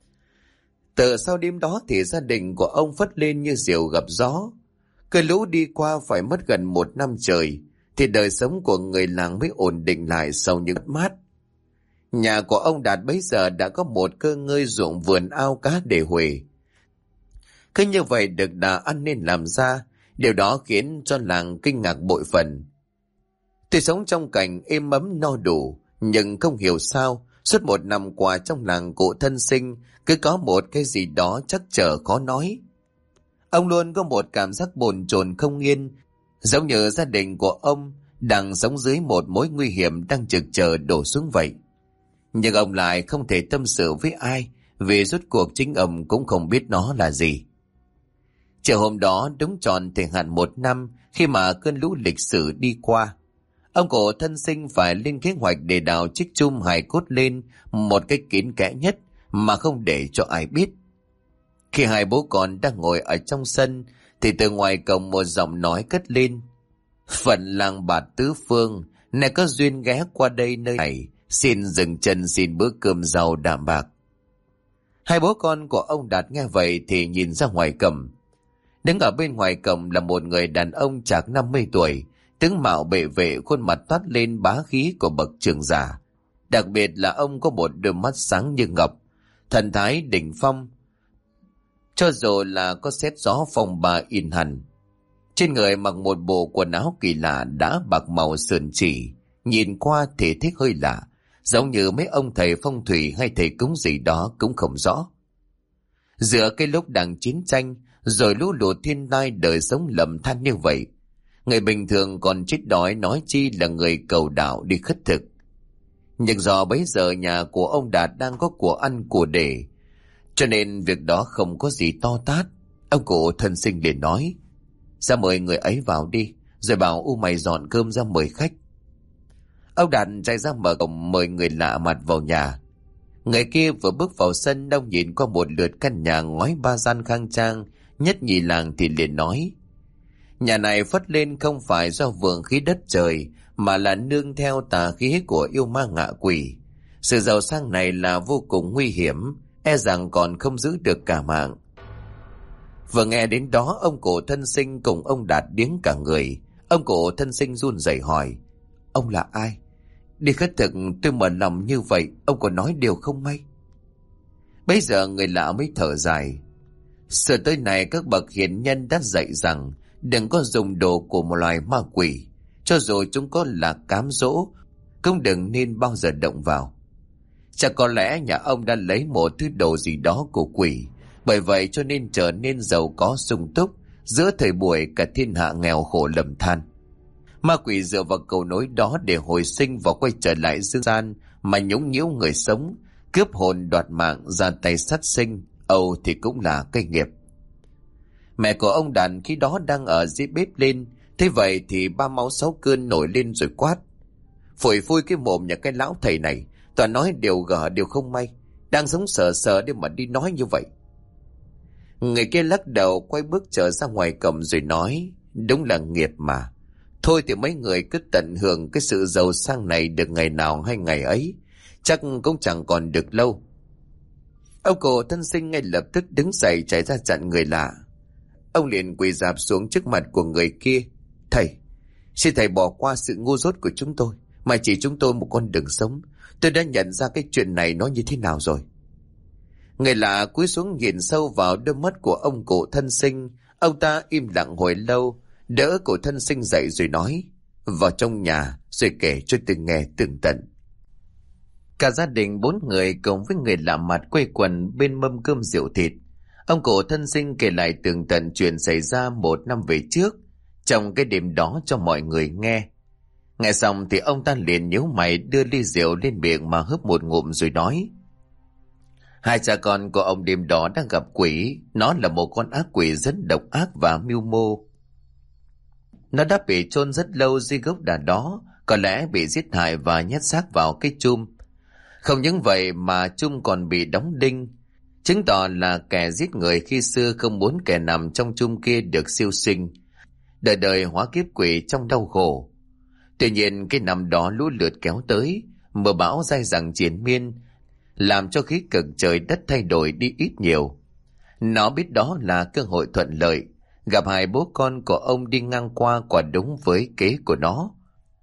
Từ sau đêm đó thì gia đình của ông phất lên như diều gặp gió. Cơn lũ đi qua phải mất gần 1 năm trời, thì đời sống của người làng mới ổn định lại sau những mất mát. Nhà của ông Đạt bấy giờ đã có một cơ ngơi ruộng vườn ao cá để huề. Cứ như vậy được đà ăn nên làm ra, điều đó khiến cho làng kinh ngạc bội phần. Tuy sống trong cảnh êm ấm no đủ, nhưng không hiểu sao, suốt 1 năm qua trong làng cụ thân sinh cứ có một cái gì đó trắc trở khó nói. Ông luôn có một cảm giác bồn chồn không yên, giống như gia đình của ông đang sống dưới một mối nguy hiểm đang trực chờ đổ xuống vậy. Nhưng ông lại không thể tâm sự với ai, vì rốt cuộc chính ông cũng không biết nó là gì. Chiều hôm đó đúng tròn thời hạn 1 năm khi mà cơn lũ lịch sử đi qua. Ông cụ thân sinh phải lên kế hoạch để đào chiếc chum hài cốt lên một cách kín kẽ nhất mà không để cho ai biết. Khi hai bố con đang ngồi ở trong sân thì từ ngoài cổng một giọng nói cất lên: Phận làng Bạt Tứ Phương, này có duyên ghé qua đây nơi này, xin dừng chân xin bữa cơm rau đạm bạc. Hai bố con của ông Đạt nghe vậy thì nhìn ra ngoài cổng. Đứng ở bên ngoài cổng là một người đàn ông chạc 50 tuổi, tướng mạo bệ vệ, khuôn mặt toát lên bá khí của bậc trưởng giả. Đặc biệt là ông có một đôi mắt sáng như ngọc, thần thái đỉnh phong, cho dù là có sét gió phong ba in hẳn. Trên người mặc một bộ quần áo kỳ lạ đã bạc màu sườn chỉ, nhìn qua thể thích hơi lạ, giống như mấy ông thầy phong thủy hay thầy cúng gì đó cũng không rõ. Giữa cái lúc đang chiến tranh, rồi lũ lụt thiên tai đời sống lầm than như vậy, người bình thường còn chết đói nói chi là người cầu đạo đi khất thực. Nhưng do bấy giờ nhà của ông Đạt đang có của ăn của để, cho nên việc đó không có gì to tát. Ông cụ thân sinh liền nói: Ra mời người ấy vào đi, rồi bảo U mày dọn cơm ra mời khách. Ông Đạt chạy ra mở cổng mời người lạ mặt vào nhà. Người kia vừa bước vào sân, ông nhìn qua một lượt căn nhà ngói ba gian khang trang nhất nhì làng thì liền nói: Nhà này phất lên không phải do vượng khí đất trời, mà là nương theo tà khí của yêu ma ngạ quỷ. Sự giàu sang này là vô cùng nguy hiểm, e rằng còn không giữ được cả mạng. Vừa nghe đến đó, ông cụ thân sinh cùng ông Đạt điếng cả người. Ông cụ thân sinh run rẩy hỏi: Ông là ai? Đi khất thực tôi mở lòng như vậy, ông có nói điều không may? Bây giờ người lạ mới thở dài. Sự tới này các bậc hiền nhân đã dạy rằng đừng có dùng đồ của một loài ma quỷ, cho dù chúng có là cám dỗ cũng đừng nên bao giờ động vào. Chắc có lẽ nhà ông đã lấy một thứ đồ gì đó của quỷ, bởi vậy cho nên trở nên giàu có sung túc, giữa thời buổi cả thiên hạ nghèo khổ lầm than. Ma quỷ dựa vào cầu nối đó để hồi sinh và quay trở lại dương gian mà nhúng nhiễu người sống, cướp hồn đoạt mạng, ra tay sát sinh, âu thì cũng là cây nghiệp. Mẹ của ông Đạt khi đó đang ở dưới bếp lên, thế vậy thì ba máu sáu cơn nổi lên rồi quát: Phủi phui cái mồm nhà cái lão thầy này, toàn nói điều gở điều không may, đang sống sờ sờ để mà đi nói như vậy. Người kia lắc đầu quay bước trở ra ngoài cổng rồi nói: Đúng là nghiệp mà. Thôi thì mấy người cứ tận hưởng cái sự giàu sang này được ngày nào hay ngày ấy, chắc cũng chẳng còn được lâu. Ông cụ thân sinh ngay lập tức đứng dậy chạy ra chặn người lạ. Ông liền quỳ rạp xuống trước mặt của người kia: Thầy, xin thầy bỏ qua sự ngu dốt của chúng tôi, mà chỉ chúng tôi một con đường sống. Tôi đã nhận ra cái chuyện này nó như thế nào rồi. Người lạ cúi xuống nhìn sâu vào đôi mắt của ông cụ thân sinh. Ông ta im lặng hồi lâu, đỡ cụ thân sinh dậy rồi nói: Vào trong nhà rồi kể cho tôi nghe tường tận. Cả gia đình 4 người cùng với người lạ mặt quây quần bên mâm cơm rượu thịt. Ông cụ thân sinh kể lại tường tận chuyện xảy ra 1 năm về trước, trong cái đêm đó cho mọi người nghe. Nghe xong thì ông ta liền nhíu mày đưa ly rượu lên miệng mà hớp một ngụm rồi nói: Hai cha con của ông đêm đó đang gặp quỷ. Nó là một con ác quỷ rất độc ác và mưu mô. Nó đã bị chôn rất lâu dưới gốc đà đó, có lẽ bị giết hại và nhét xác vào cái chum. Không những vậy mà chum còn bị đóng đinh, chứng tỏ là kẻ giết người khi xưa không muốn kẻ nằm trong chum kia được siêu sinh, đời đời hóa kiếp quỷ trong đau khổ. Tuy nhiên cái năm đó lũ lụt kéo tới, mưa bão dai dẳng triền miên, làm cho khí cực trời đất thay đổi đi ít nhiều. Nó biết đó là cơ hội thuận lợi, gặp hai bố con của ông đi ngang qua quả đúng với kế của nó.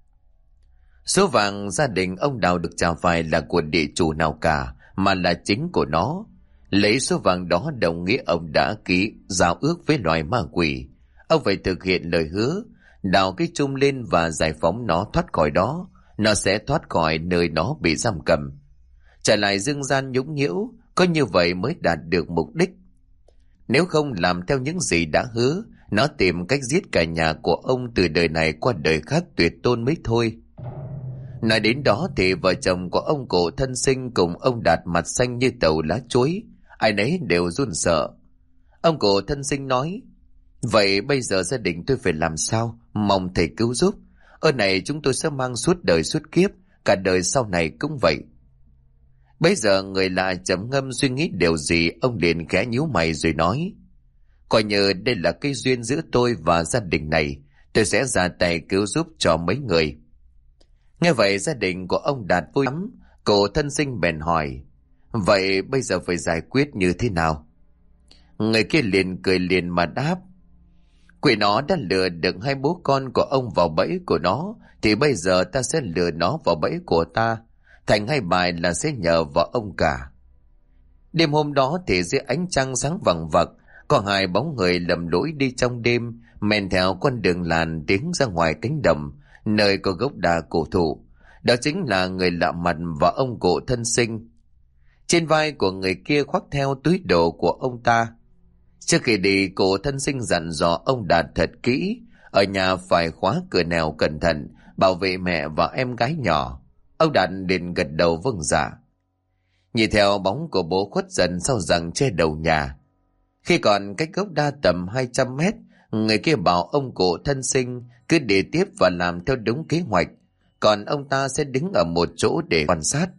Số vàng gia đình ông Đào được trả phải là của địa chủ nào cả, mà là chính của nó. Lấy số vàng đó đồng nghĩa ông đã ký giao ước với loài ma quỷ. Ông phải thực hiện lời hứa, đào cái chum lên và giải phóng nó thoát khỏi đó. Nó sẽ thoát khỏi nơi nó bị giam cầm, trở lại dương gian nhũng nhiễu. Có như vậy mới đạt được mục đích. Nếu không làm theo những gì đã hứa, nó tìm cách giết cả nhà của ông từ đời này qua đời khác tuyệt tôn mới thôi. Nói đến đó thì vợ chồng của ông cụ thân sinh cùng ông Đạt mặt xanh như tàu lá chuối, ai nấy đều run sợ. Ông cụ thân sinh nói: Vậy bây giờ gia đình tôi phải làm sao? Mong thầy cứu giúp. Ơn này chúng tôi sẽ mang suốt đời suốt kiếp, cả đời sau này cũng vậy. Bây giờ người lạ trầm ngâm suy nghĩ điều gì, ông liền khẽ nhíu mày rồi nói: Coi như đây là cái duyên giữa tôi và gia đình này, tôi sẽ ra tay cứu giúp cho mấy người. Nghe vậy gia đình của ông Đạt vui lắm. Cụ thân sinh bèn hỏi: Vậy bây giờ phải giải quyết như thế nào? Người kia liền cười liền mà đáp: Quỷ nó đã lừa được hai bố con của ông vào bẫy của nó, thì bây giờ ta sẽ lừa nó vào bẫy của ta. Thành hai bài là sẽ nhờ vào ông cả. Đêm hôm đó thì dưới ánh trăng sáng vằng vặc, có hai bóng người lầm lũi đi trong đêm, men theo con đường làn tiến ra ngoài cánh đồng, nơi có gốc đa cổ thụ. Đó chính là người lạ mặt và ông cụ thân sinh. Trên vai của người kia khoác theo túi đồ của ông ta. Trước khi đi, cụ thân sinh dặn dò ông Đạt thật kỹ, ở nhà phải khóa cửa nẻo cẩn thận, bảo vệ mẹ và em gái nhỏ. Ông Đạt liền gật đầu vâng dạ. Nhìn theo bóng của bố khuất dần sau rặng che đầu nhà. Khi còn cách gốc đa tầm 200 mét, người kia bảo ông cụ thân sinh cứ để tiếp và làm theo đúng kế hoạch, còn ông ta sẽ đứng ở một chỗ để quan sát.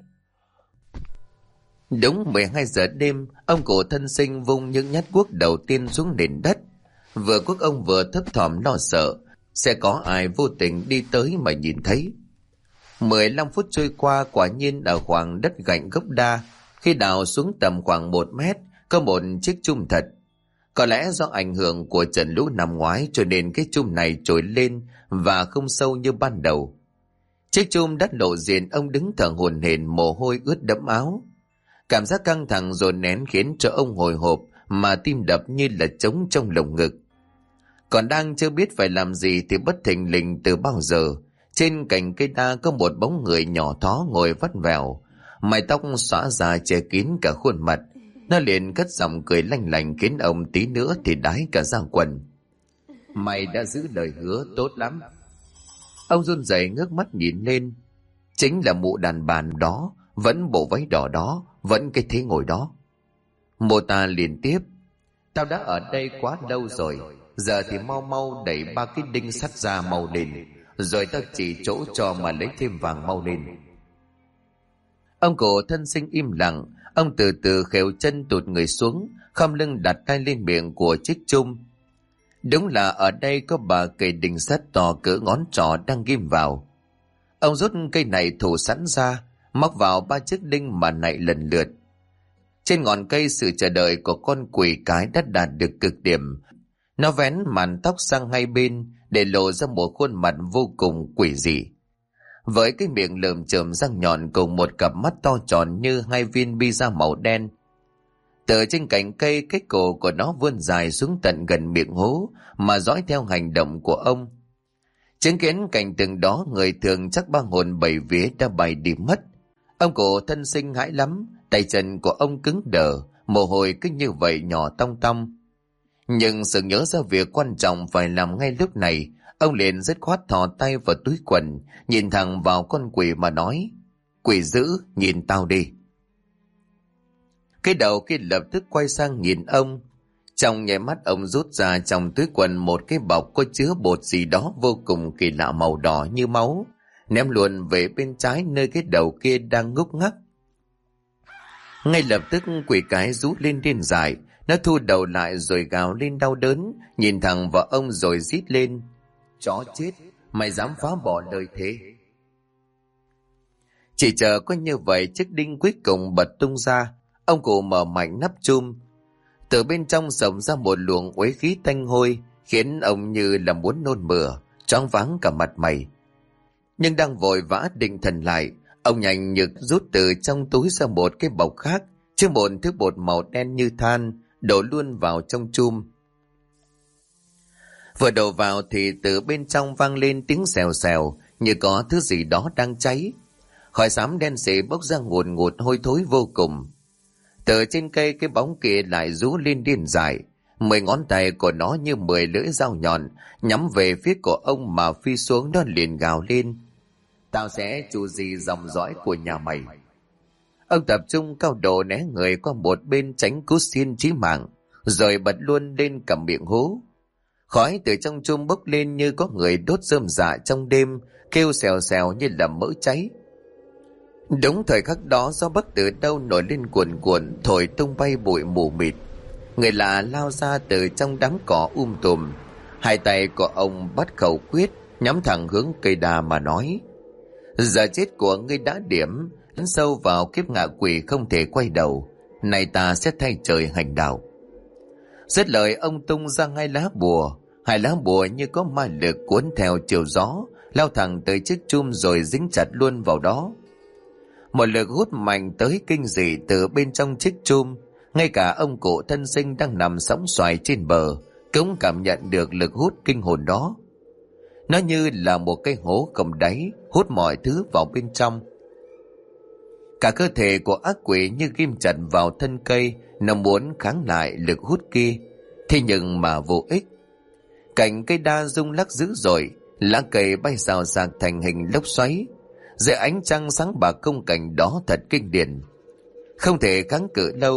Đúng 12 giờ đêm, ông cụ thân sinh vung những nhát cuốc đầu tiên xuống nền đất. Vừa cuốc ông vừa thấp thỏm lo sợ sẽ có ai vô tình đi tới mà nhìn thấy. 15 phút trôi qua, quả nhiên ở khoảng đất gạch gốc đa, khi đào xuống tầm khoảng 1 mét, có một chiếc chum thật. Có lẽ do ảnh hưởng của trận lũ năm ngoái cho nên cái chum này trồi lên và không sâu như ban đầu. Chiếc chum đất lộ diện, ông đứng thở hổn hển, mồ hôi ướt đẫm áo. Cảm giác căng thẳng dồn nén khiến cho ông hồi hộp mà tim đập như là trống trong lồng ngực. Còn đang chưa biết phải làm gì thì bất thình lình từ bao giờ, trên cành cây đa có một bóng người nhỏ thó ngồi vắt vẻo, mái tóc xõa ra che kín cả khuôn mặt. Nó liền cất giọng cười lanh lành khiến ông tí nữa thì đái cả da quần. Mày đã giữ lời hứa tốt lắm. Ông run rẩy ngước mắt nhìn lên. Chính là mụ đàn bà đó, vẫn bộ váy đỏ đó, vẫn cái thế ngồi đó. Mụ ta liền tiếp: Tao đã ở đây quá lâu rồi, giờ thì mau mau đẩy 3 cái đinh sắt ra mau lên, rồi tao chỉ chỗ cho mà lấy thêm vàng mau lên. Ông cụ thân sinh im lặng. Ông từ từ khều chân tụt người xuống, khom lưng đặt tay lên miệng của chiếc chum. Đúng là ở đây có 3 cây đinh sắt to cỡ ngón trỏ đang ghim vào. Ông rút cây này thủ sẵn ra, móc vào 3 chiếc đinh mà nạy lần lượt. Trên ngọn cây, sự chờ đợi của con quỷ cái đã đạt được cực điểm. Nó vén màn tóc sang hai bên để lộ ra một khuôn mặt vô cùng quỷ dị, với cái miệng lởm chởm răng nhọn cùng một cặp mắt to tròn như 2 viên pizza màu đen. Từ trên cành cây, cái cổ của nó vươn dài xuống tận gần miệng hố mà dõi theo hành động của ông. Chứng kiến cảnh tượng đó, người thường chắc 3 hồn 7 vía đã bay đi mất. Ông cụ thân sinh hãi lắm, tay chân của ông cứng đờ, mồ hôi cứ như vậy nhỏ tong tong. Nhưng sự nhớ ra việc quan trọng phải làm ngay lúc này, ông liền dứt khoát thò tay vào túi quần, nhìn thẳng vào con quỷ mà nói: Quỷ dữ, nhìn tao đi. Cái đầu kia lập tức quay sang nhìn ông. Trong nháy mắt, ông rút ra trong túi quần một cái bọc có chứa bột gì đó vô cùng kỳ lạ màu đỏ như máu, ném luôn về bên trái nơi cái đầu kia đang ngúc ngắc. Ngay lập tức quỷ cái rú lên điên dại. Nó thu đầu lại rồi gào lên đau đớn, nhìn thẳng vào ông rồi rít lên: Chó chết, mày dám phá bỏ lời thế. Chỉ chờ có như vậy, chiếc đinh cuối cùng bật tung ra. Ông cụ mở mạnh nắp chum. Từ bên trong xông ra một luồng uế khí tanh hôi, khiến ông như là muốn nôn mửa, choáng váng cả mặt mày. Nhưng đang vội vã định thần lại, ông nhanh nhực rút từ trong túi ra một cái bọc khác, chứa một thứ bột màu đen như than, đổ luôn vào trong chum. Vừa đổ vào thì từ bên trong vang lên tiếng xèo xèo, như có thứ gì đó đang cháy. Khói xám đen sì bốc ra ngùn ngụt hôi thối vô cùng. Từ trên cây, cái bóng kia lại rú lên điên dại. 10 ngón tay của nó như 10 lưỡi dao nhọn nhắm về phía của ông mà phi xuống. Nó liền gào lên: Tao sẽ trù gì dòng dõi của nhà mày. Ông tập trung cao độ né người qua một bên tránh cú xiên chí mạng, rồi bật luôn lên cả miệng hố. Khói từ trong chum bốc lên như có người đốt rơm rạ trong đêm, kêu xèo xèo như là mỡ cháy. Đúng thời khắc đó, gió bắc từ đâu nổi lên cuồn cuộn, thổi tung bay bụi mù mịt. Người lạ lao ra từ trong đám cỏ tùm. Hai tay của ông bắt khẩu quyết, nhắm thẳng hướng cây đa mà nói: Giờ chết của ngươi đã điểm, lấn sâu vào kiếp ngạ quỷ không thể quay đầu. Này ta sẽ thay trời hành đạo. Dứt lời, ông tung ra 2 lá bùa. 2 lá bùa như có ma lực cuốn theo chiều gió, lao thẳng tới chiếc chum rồi dính chặt luôn vào đó. Một lực hút mạnh tới kinh dị từ bên trong chiếc chum. Ngay cả ông cụ thân sinh đang nằm sóng xoài trên bờ cũng cảm nhận được lực hút kinh hồn đó. Nó như là một cái hố không đáy, hút mọi thứ vào bên trong. Cả cơ thể của ác quỷ như ghim chặt vào thân cây, nó muốn kháng lại lực hút kia, thế nhưng mà vô ích. Cành cây đa rung lắc dữ dội, lá cây bay xào xạc thành hình lốc xoáy. Dưới ánh trăng sáng bạc, khung cảnh đó thật kinh điển. Không thể kháng cự lâu,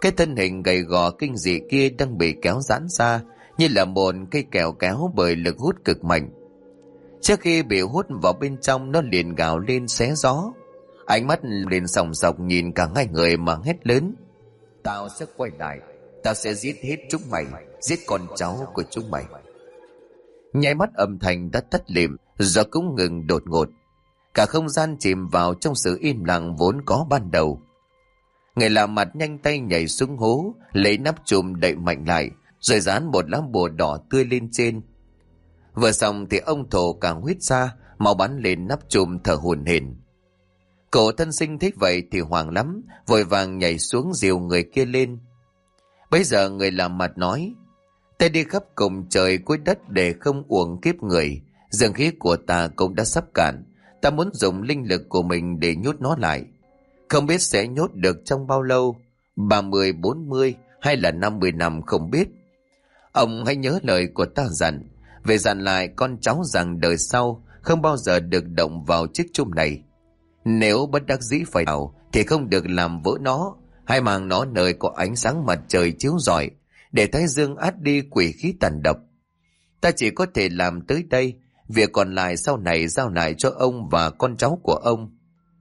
Cái thân hình gầy gò kinh dị kia đang bị kéo giãn ra như là một cây kèo kéo bởi lực hút cực mạnh. Trước khi bị hút vào bên trong, nó liền gào lên xé gió. Ánh mắt liền sòng sọc nhìn cả hai người mà hét lớn: tao sẽ quay lại, tao sẽ giết hết chúng mày, giết con cháu của chúng mày. Nháy mắt âm thanh đã tắt lịm, gió cũng ngừng đột ngột. Cả không gian chìm vào trong sự im lặng vốn có ban đầu. Người lạ mặt nhanh tay nhảy xuống hố, lấy nắp chùm đậy mạnh lại, rồi dán một lá bùa đỏ tươi lên trên. Vừa xong thì ông Thổ càng huyết ra, máu bắn lên nắp chùm thở hổn hển. Cổ thân sinh thấy vậy thì hoảng lắm, vội vàng nhảy xuống dìu người kia lên. Bây giờ người lạ mặt nói: ta đi khắp cùng trời cuối đất để không uổng kiếp người, dương khí của ta cũng đã sắp cạn, ta muốn dùng linh lực của mình để nhốt nó lại. Không biết sẽ nhốt được trong bao lâu, 30, 40 hay là 50 năm không biết. Ông hãy nhớ lời của ta dặn, về dặn lại con cháu rằng đời sau không bao giờ được động vào chiếc chum này. Nếu bất đắc dĩ phải đào thì không được làm vỡ nó, hay mang nó nơi có ánh sáng mặt trời chiếu rọi, để thái dương át đi quỷ khí tàn độc. Ta chỉ có thể làm tới đây, việc còn lại sau này giao lại cho ông và con cháu của ông.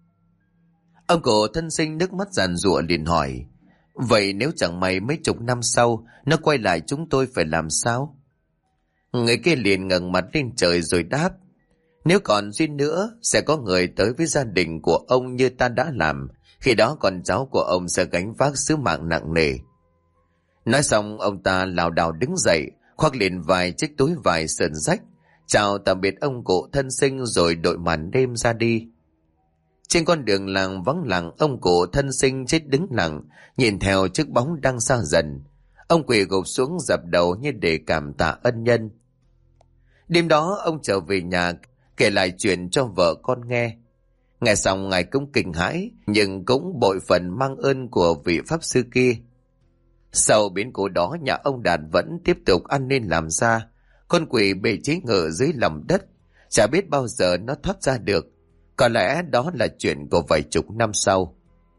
Ông cổ thân sinh nước mắt giàn giụa liền hỏi: vậy nếu chẳng may mấy chục năm sau nó quay lại, chúng tôi phải làm sao? Người kia liền ngẩng mặt lên trời rồi đáp: nếu còn duyên nữa, sẽ có người tới với gia đình của ông như ta đã làm. Khi đó con cháu của ông sẽ gánh vác sứ mạng nặng nề. Nói xong, ông ta lảo đảo đứng dậy, khoác lên vài chiếc túi vải sờn rách, chào tạm biệt ông cụ thân sinh rồi đội màn đêm ra đi. Trên con đường làng vắng lặng, ông cụ thân sinh chết đứng lặng, nhìn theo chiếc bóng đang xa dần. Ông quỳ gục xuống dập đầu như để cảm tạ ân nhân. Đêm đó ông trở về nhà kể lại chuyện cho vợ con nghe. Nghe xong ngài cũng kinh hãi, nhưng cũng bội phần mang ơn của vị pháp sư kia. Sau biến cố đó, nhà ông Đạt vẫn tiếp tục ăn nên làm ra. Con quỷ bị chế ngự dưới lòng đất, chả biết bao giờ nó thoát ra được. Có lẽ đó là chuyện của vài chục năm sau.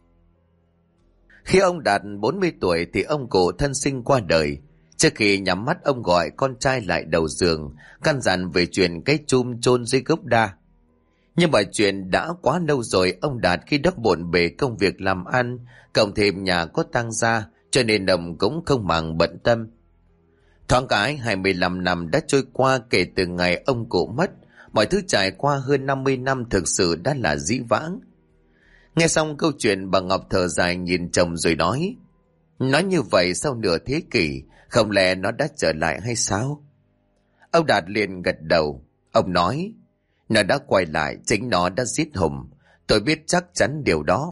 Khi ông Đạt 40 tuổi thì ông cụ thân sinh qua đời. Trước khi nhắm mắt, ông gọi con trai lại đầu giường, căn dặn về chuyện cái chum chôn dưới gốc đa. Nhưng mà chuyện đã quá lâu rồi. Ông Đạt khi đắp bộn bề công việc làm ăn, cộng thêm nhà có tang gia, cho nên ông cũng không màng bận tâm. Thoáng cái 25 năm đã trôi qua kể từ ngày ông cụ mất. Mọi thứ trải qua hơn 50 năm thực sự đã là dĩ vãng. Nghe xong câu chuyện, bà Ngọc thở dài nhìn chồng rồi nói: nói như vậy sau nửa thế kỷ, không lẽ nó đã trở lại hay sao? Ông Đạt liền gật đầu. Ông nói: nó đã quay lại, chính nó đã giết Hùng. Tôi biết chắc chắn điều đó.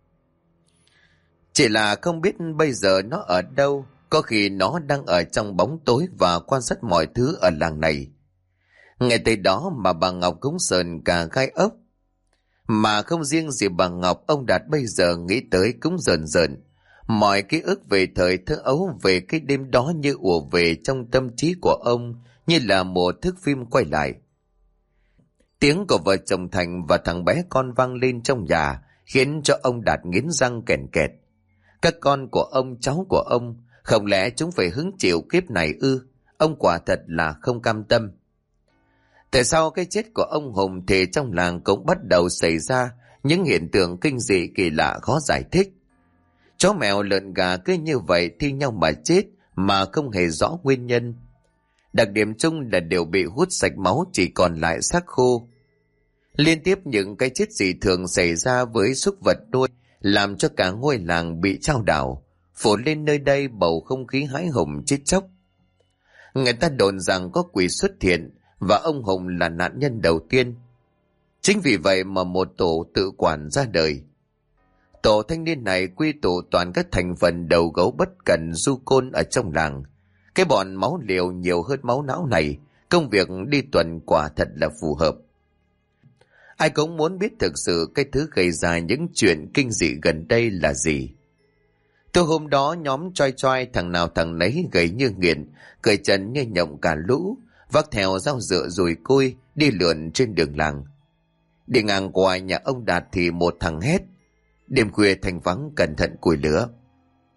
Chỉ là không biết bây giờ nó ở đâu. Có khi nó đang ở trong bóng tối và quan sát mọi thứ ở làng này. Ngay tới đó mà bà Ngọc cũng sờn cả gai ốc. Mà không riêng gì bà Ngọc, ông Đạt bây giờ nghĩ tới cũng rờn rợn. Mọi ký ức về thời thơ ấu, về cái đêm đó như ùa về trong tâm trí của ông, như là một thước phim quay lại. Tiếng của vợ chồng Thành và thằng bé con vang lên trong nhà, khiến cho ông Đạt nghiến răng kèn kẹt. Các con của ông, cháu của ông, không lẽ chúng phải hứng chịu kiếp này ư? Ông quả thật là không cam tâm. Tại sao cái chết của ông Hùng thì trong làng cũng bắt đầu xảy ra những hiện tượng kinh dị kỳ lạ khó giải thích. Chó mèo lợn gà cứ như vậy thi nhau mà chết mà không hề rõ nguyên nhân. Đặc điểm chung là đều bị hút sạch máu, chỉ còn lại xác khô. Liên tiếp những cái chết dị thường xảy ra với súc vật nuôi làm cho cả ngôi làng bị chao đảo, phủ lên nơi đây bầu không khí hãi hùng chết chóc. Người ta đồn rằng có quỷ xuất hiện và ông Hùng là nạn nhân đầu tiên. Chính vì vậy mà một tổ tự quản ra đời. Tổ thanh niên này quy tụ toàn các thành phần đầu gấu bất cần du côn ở trong làng. Cái bọn máu liều nhiều hơn máu não này, công việc đi tuần quả thật là phù hợp. Ai cũng muốn biết thực sự cái thứ gây ra những chuyện kinh dị gần đây là gì. Từ hôm đó nhóm choi choi thằng nào thằng nấy gầy như nghiện, cởi trần như nhộng cả lũ, vác theo dao dựa dùi cui đi lượn trên đường làng. Đi ngang qua nhà ông Đạt thì một thằng hét: đêm khuya thành vắng, cẩn thận củi lửa.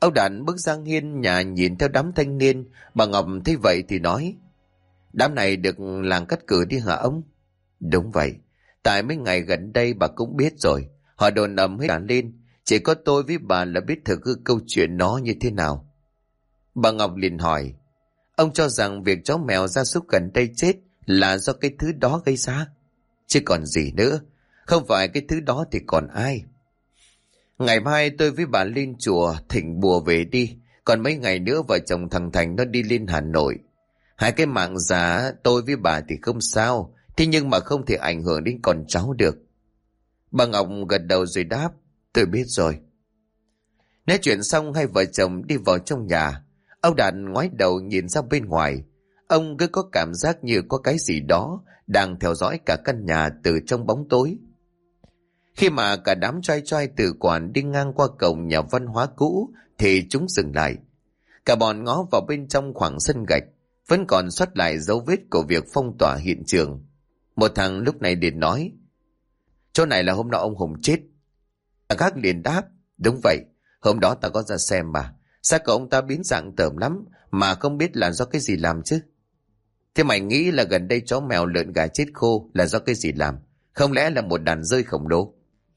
Ông Đạt bước ra hiên nhà nhìn theo đám thanh niên. Bà Ngọc thấy vậy thì nói: Đám này được làng cắt cử đi hả ông? Đúng vậy. Tại mấy ngày gần đây bà cũng biết rồi. Họ đồn ầm hết cả lên. Chỉ có tôi với bà là biết thực hư câu chuyện nó như thế nào. Bà Ngọc liền hỏi: Ông cho rằng việc chó mèo gia súc gần đây chết là do cái thứ đó gây ra? Chứ còn gì nữa. Không phải cái thứ đó thì còn ai? Ngày mai tôi với bà lên chùa thỉnh bùa về đi. Còn mấy ngày nữa vợ chồng thằng Thành nó đi lên Hà Nội. Hai cái mạng già tôi với bà thì không sao. Thế nhưng mà không thể ảnh hưởng đến con cháu được. Bà Ngọc gật đầu rồi đáp: Tôi biết rồi. Nói chuyện xong hai vợ chồng đi vào trong nhà. Ông Đạt ngoái đầu nhìn ra bên ngoài. Ông cứ có cảm giác như có cái gì đó đang theo dõi cả căn nhà từ trong bóng tối. Khi mà cả đám trai trai từ quản đi ngang qua cổng nhà văn hóa cũ thì chúng dừng lại. Cả bọn ngó vào bên trong khoảng sân gạch, vẫn còn sót lại dấu vết của việc phong tỏa hiện trường. Một thằng lúc này liền nói: Chỗ này là hôm nọ ông Hùng chết. Thằng khác liền đáp: Đúng vậy, hôm đó ta có ra xem mà. Xác của ông ta biến dạng tởm lắm, mà không biết là do cái gì làm chứ. Thế mày nghĩ là gần đây chó mèo lợn gà chết khô là do cái gì làm? Không lẽ là một đàn dơi khổng lồ?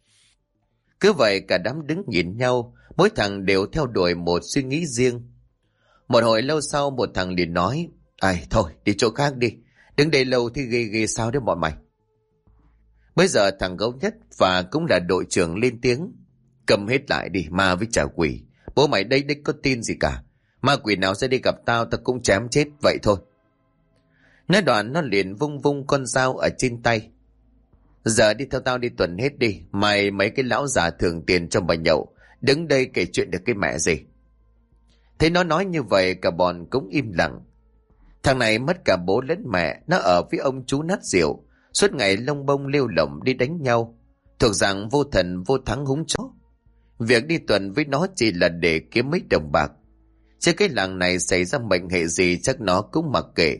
Cứ vậy cả đám đứng nhìn nhau, mỗi thằng đều theo đuổi một suy nghĩ riêng. Một hồi lâu sau một thằng liền nói: Ai thôi đi chỗ khác đi, đứng đây lâu thì ghê ghê sao đấy bọn mày. Bây giờ thằng gấu nhất và cũng là đội trưởng lên tiếng: Cầm hết lại đi, ma với trả quỷ. Bố mày đây đích có tin gì cả. Ma quỷ nào sẽ đi gặp tao cũng chém chết vậy thôi. Nói đoạn nó liền vung vung con dao ở trên tay. Giờ đi theo tao đi tuần hết đi. Mày mấy cái lão già thưởng tiền cho bà nhậu, đứng đây kể chuyện được cái mẹ gì. Thế nó nói như vậy cả bọn cũng im lặng. Thằng này mất cả bố lẫn mẹ. Nó ở với ông chú nát rượu, suốt ngày lông bông lêu lỏng đi đánh nhau, thuộc dạng vô thần vô thắng húng chó. Việc đi tuần với nó chỉ là để kiếm mấy đồng bạc. Chứ cái làng này xảy ra mệnh hệ gì chắc nó cũng mặc kệ.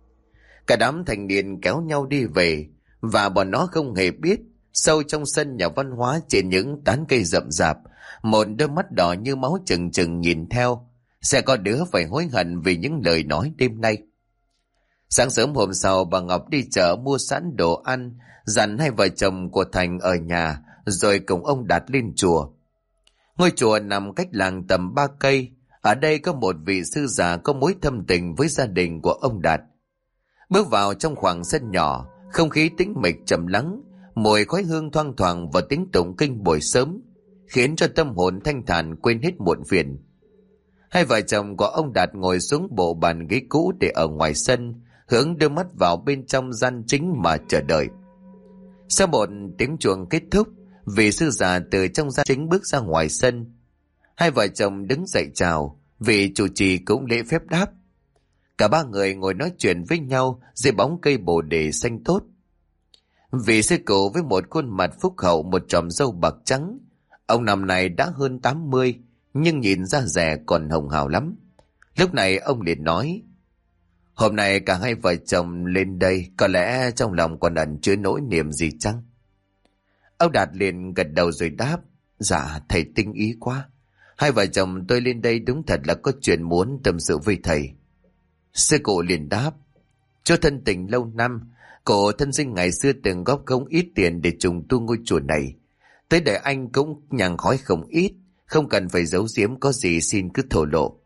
Cả đám thanh niên kéo nhau đi về, và bọn nó không hề biết sâu trong sân nhà văn hóa trên những tán cây rậm rạp, một đôi mắt đỏ như máu trừng trừng nhìn theo. Sẽ có đứa phải hối hận vì những lời nói đêm nay. Sáng sớm hôm sau bà Ngọc đi chợ mua sẵn đồ ăn, dặn hai vợ chồng của Thành ở nhà, rồi cùng ông Đạt lên chùa. Ngôi chùa nằm cách làng tầm 3 cây. Ở đây có một vị sư già có mối thâm tình với gia đình của ông Đạt. Bước vào trong khoảng sân nhỏ, không khí tĩnh mịch trầm lắng, mùi khói hương thoang thoảng và tiếng tụng kinh buổi sớm khiến cho tâm hồn thanh thản quên hết muộn phiền. Hai vợ chồng của ông Đạt ngồi xuống bộ bàn ghế cũ để ở ngoài sân, hướng đưa mắt vào bên trong gian chính mà chờ đợi. Sau một tiếng chuông kết thúc, vị sư già từ trong gian chính bước ra ngoài sân. Hai vợ chồng đứng dậy chào, vị chủ trì cũng lễ phép đáp. Cả ba người ngồi nói chuyện với nhau dưới bóng cây bồ đề xanh tốt. Vị sư cụ với một khuôn mặt phúc hậu, một chòm râu bạc trắng. Ông năm này đã hơn 80, nhưng nhìn ra rẻ còn hồng hào lắm. Lúc này ông liền nói: Hôm nay cả hai vợ chồng lên đây, có lẽ trong lòng còn ẩn chứa nỗi niềm gì chăng? Ông Đạt liền gật đầu rồi đáp: Dạ thầy tinh ý quá. Hai vợ chồng tôi lên đây đúng thật là có chuyện muốn tâm sự với thầy. Sư cụ liền đáp: Cho thân tình lâu năm, cổ thân sinh ngày xưa từng góp không ít tiền để trùng tu ngôi chùa này. Tới đời anh cũng nhàn khói không ít, không cần phải giấu giếm, có gì xin cứ thổ lộ.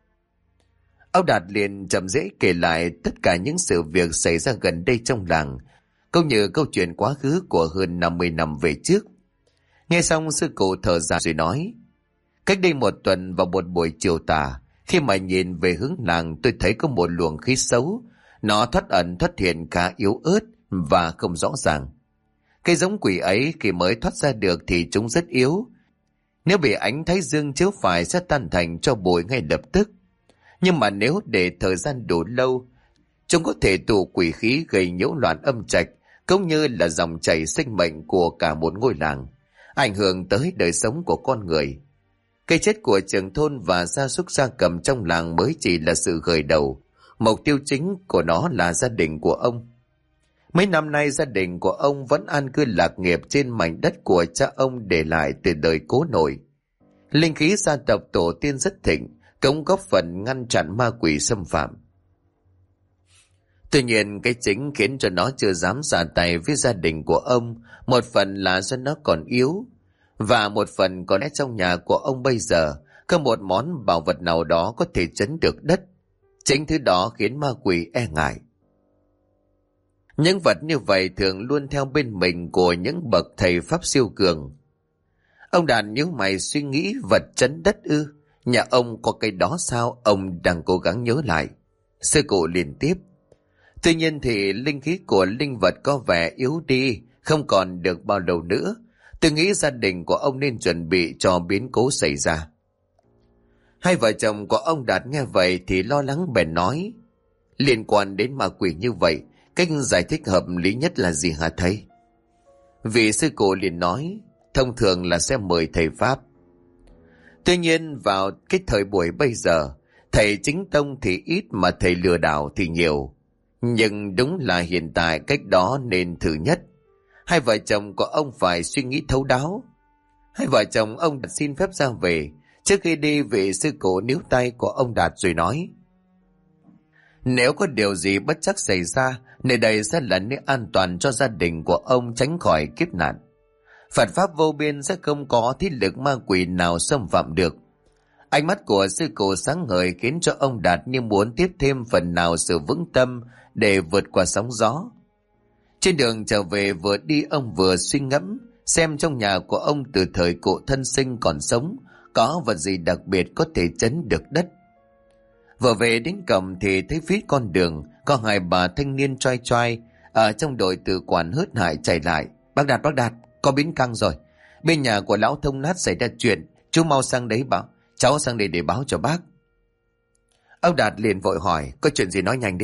Ông Đạt liền chậm rãi kể lại tất cả những sự việc xảy ra gần đây trong làng, cũng như câu chuyện quá khứ của hơn 50 năm về trước. Nghe xong sư cụ thở dài rồi nói: Cách đây một tuần vào một buổi chiều tà, khi mà nhìn về hướng làng tôi thấy có một luồng khí xấu. Nó thoát ẩn thoát hiện khá yếu ớt và không rõ ràng. Cái giống quỷ ấy khi mới thoát ra được thì chúng rất yếu. Nếu bị ánh thái dương chiếu phải sẽ tan thành tro bụi ngay lập tức. Nhưng mà nếu để thời gian đủ lâu, chúng có thể tụ quỷ khí gây nhiễu loạn âm trạch, cũng như là dòng chảy sinh mệnh của cả một ngôi làng, ảnh hưởng tới đời sống của con người. Cái chết của trưởng thôn và gia súc gia cầm trong làng mới chỉ là sự khởi đầu. Mục tiêu chính của nó là gia đình của ông. Mấy năm nay gia đình của ông vẫn an cư lạc nghiệp trên mảnh đất của cha ông để lại từ đời cố nội. Linh khí gia tộc tổ tiên rất thịnh, cũng góp phần ngăn chặn ma quỷ xâm phạm. Tuy nhiên cái chính khiến cho nó chưa dám ra tay với gia đình của ông, một phần là do nó còn yếu, và một phần có lẽ trong nhà của ông bây giờ có một món bảo vật nào đó có thể chấn được đất. Chính thứ đó khiến ma quỷ e ngại. Những vật như vậy thường luôn theo bên mình của những bậc thầy pháp siêu cường. Ông Đạt nhíu mày suy nghĩ, vật chấn đất ư? Nhà ông có cái đó sao? Ông đang cố gắng nhớ lại. Sư cụ liền tiếp: tuy nhiên thì linh khí của linh vật có vẻ yếu đi, không còn được bao lâu nữa. Tôi nghĩ gia đình của ông nên chuẩn bị cho biến cố xảy ra. Hai vợ chồng của ông Đạt nghe vậy thì lo lắng bèn nói: liên quan đến ma quỷ như vậy, cách giải thích hợp lý nhất là gì hả thầy? Vị sư cụ liền nói: thông thường là sẽ mời thầy pháp. Tuy nhiên vào cái thời buổi bây giờ, thầy chính tông thì ít mà thầy lừa đảo thì nhiều. Nhưng đúng là hiện tại cách đó nên thử nhất. Hai vợ chồng của ông phải suy nghĩ thấu đáo. Hai vợ chồng ông Đạt xin phép ra về. Trước khi đi, vị sư cụ níu tay của ông Đạt rồi nói: nếu có điều gì bất trắc xảy ra, nơi đây sẽ là nơi an toàn cho gia đình của ông tránh khỏi kiếp nạn. Phật pháp vô biên sẽ không có thế lực ma quỷ nào xâm phạm được. Ánh mắt của sư cụ sáng ngời khiến cho ông Đạt như muốn tiếp thêm phần nào sự vững tâm để vượt qua sóng gió. Trên đường trở về vừa đi, ông vừa suy ngẫm xem trong nhà của ông từ thời cụ thân sinh còn sống có vật gì đặc biệt có thể chấn được đất. Vừa về đến cổng thì thấy phía con đường có hai bà thanh niên trai trai ở trong đội tự quản hớt hải chạy lại: bác Đạt, có biến căng rồi. Bên nhà của lão Thông Nát xảy ra chuyện, chú mau sang đấy bảo. Cháu sang đây để báo cho bác. Ông Đạt liền vội hỏi: có chuyện gì nói nhanh đi.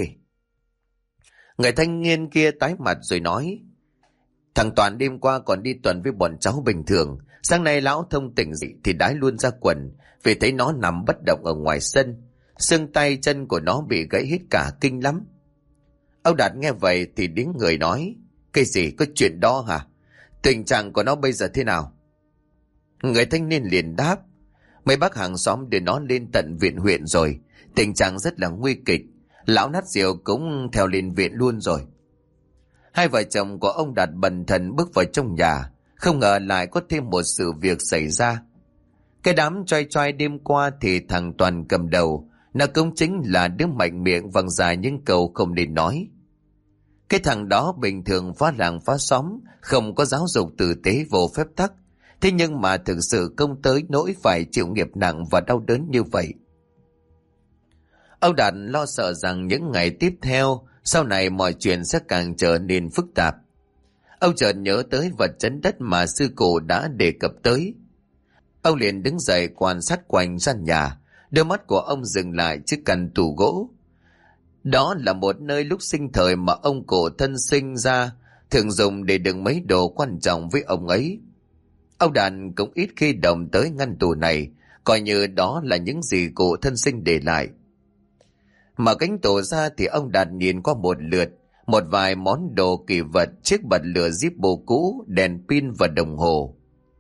Người thanh niên kia tái mặt rồi nói: thằng Toàn đêm qua còn đi tuần với bọn cháu bình thường. Sáng nay lão Thông tỉnh dậy thì đái luôn ra quần, vì thấy nó nằm bất động ở ngoài sân. Xương tay chân của nó bị gãy hết cả, kinh lắm. Ông Đạt nghe vậy thì đứng người nói: cái gì, có chuyện đó hả? Tình trạng của nó bây giờ thế nào? Người thanh niên liền đáp: mấy bác hàng xóm đưa nó lên tận viện huyện rồi, tình trạng rất là nguy kịch. Lão Nát Diệu cũng theo lên viện luôn rồi. Hai vợ chồng của ông Đạt bần thần bước vào trong nhà, không ngờ lại có thêm một sự việc xảy ra. Cái đám trai trai đêm qua thì thằng Toàn cầm đầu, nó cũng chính là đứa mạnh miệng văng dài những câu không nên nói. Cái thằng đó bình thường phá làng phá xóm, không có giáo dục tử tế, vô phép tắc. Thế nhưng mà thực sự không tới nỗi phải chịu nghiệp nặng và đau đớn như vậy. Ông Đạt lo sợ rằng những ngày tiếp theo, sau này mọi chuyện sẽ càng trở nên phức tạp. Ông chợt nhớ tới vật chấn đất mà sư cụ đã đề cập tới. Ông liền đứng dậy quan sát quanh gian nhà, đôi mắt của ông dừng lại trước căn tủ gỗ. Đó là một nơi lúc sinh thời mà ông cụ thân sinh ra thường dùng để đựng mấy đồ quan trọng với ông ấy. Ông Đạt cũng ít khi động tới ngăn tủ này, coi như đó là những gì cụ thân sinh để lại. Mở cánh tủ ra thì ông Đạt nhìn qua một lượt, một vài món đồ kỳ vật, chiếc bật lửa Zippo cũ, đèn pin và đồng hồ.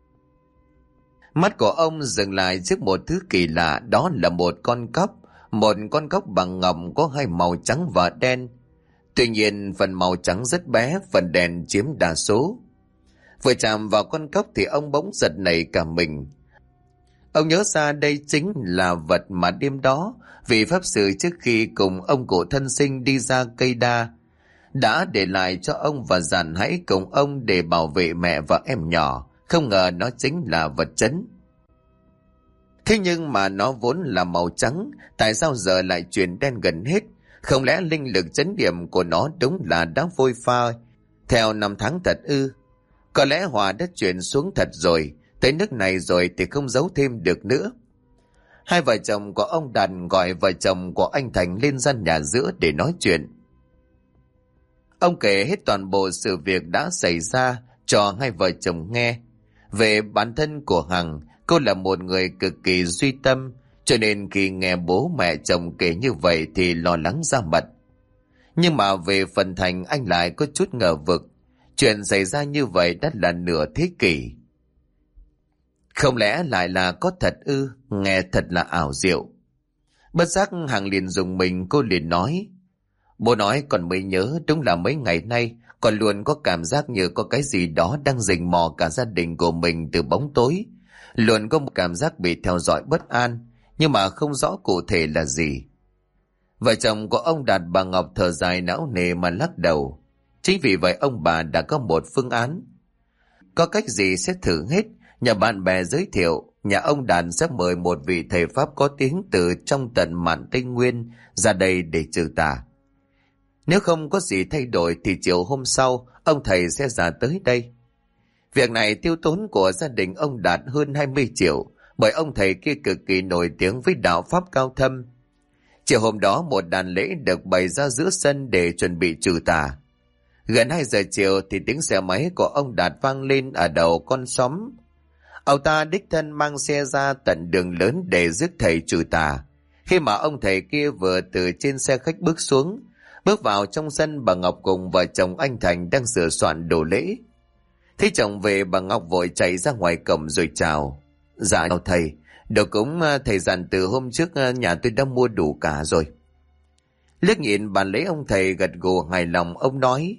Mắt của ông dừng lại trước một thứ kỳ lạ, đó là một con cốc bằng ngọc có hai màu trắng và đen. Tuy nhiên phần màu trắng rất bé, phần đen chiếm đa số. Vừa chạm vào con cốc thì ông bỗng giật nảy cả mình. Ông nhớ ra đây chính là vật mà đêm đó vị pháp sư trước khi cùng ông cụ thân sinh đi ra cây đa đã để lại cho ông và dặn hãy cùng ông để bảo vệ mẹ và em nhỏ. Không ngờ nó chính là vật chấn. Thế nhưng mà nó vốn là màu trắng, tại sao giờ lại chuyển đen gần hết? Không lẽ linh lực chấn điểm của nó đúng là đã vôi pha theo năm tháng thật ư? Có lẽ hỏa đã chuyển xuống thật rồi, tới nước này rồi thì không giấu thêm được nữa. Hai vợ chồng của ông Đạt gọi vợ chồng của anh Thành lên gian nhà giữa để nói chuyện. Ông kể hết toàn bộ sự việc đã xảy ra cho hai vợ chồng nghe. Về bản thân của Hằng, cô là một người cực kỳ duy tâm, cho nên khi nghe bố mẹ chồng kể như vậy thì lo lắng ra mặt. Nhưng mà về phần Thành, anh lại có chút ngờ vực. Chuyện xảy ra như vậy đã là nửa thế kỷ. Không lẽ lại là có thật ư? Nghe thật là ảo diệu. Bất giác Hằng liền dùng mình, cô liền nói: Bố nói con mới nhớ, đúng là mấy ngày nay con luôn có cảm giác như có cái gì đó đang rình mò cả gia đình của mình từ bóng tối. Luôn có một cảm giác bị theo dõi bất an, nhưng mà không rõ cụ thể là gì. Vợ chồng của ông Đạt bà Ngọc thở dài não nề mà lắc đầu. Chính vì vậy ông bà đã có một phương án. Có cách gì sẽ thử hết. Nhà bạn bè giới thiệu, nhà ông Đạt sẽ mời một vị thầy Pháp có tiếng từ trong tận mạn Tây Nguyên ra đây để trừ tà. Nếu không có gì thay đổi thì chiều hôm sau ông thầy sẽ ra tới đây. Việc này tiêu tốn của gia đình ông Đạt hơn 20 triệu, bởi ông thầy kia cực kỳ nổi tiếng với đạo pháp cao thâm. Chiều hôm đó một đàn lễ được bày ra giữa sân để chuẩn bị trừ tà. Gần 2 giờ chiều thì tiếng xe máy của ông Đạt vang lên ở đầu con xóm. Ông ta đích thân mang xe ra tận đường lớn để rước thầy trừ tà. Khi mà ông thầy kia vừa từ trên xe khách bước xuống, bước vào trong sân, bà Ngọc cùng vợ chồng anh Thành đang sửa soạn đồ lễ. Thấy chồng về, bà Ngọc vội chạy ra ngoài cổng rồi chào. Dạ thầy, đồ cúng thầy dặn từ hôm trước nhà tôi đã mua đủ cả rồi. Liếc nhìn bàn lễ, ông thầy gật gù hài lòng. Ông nói: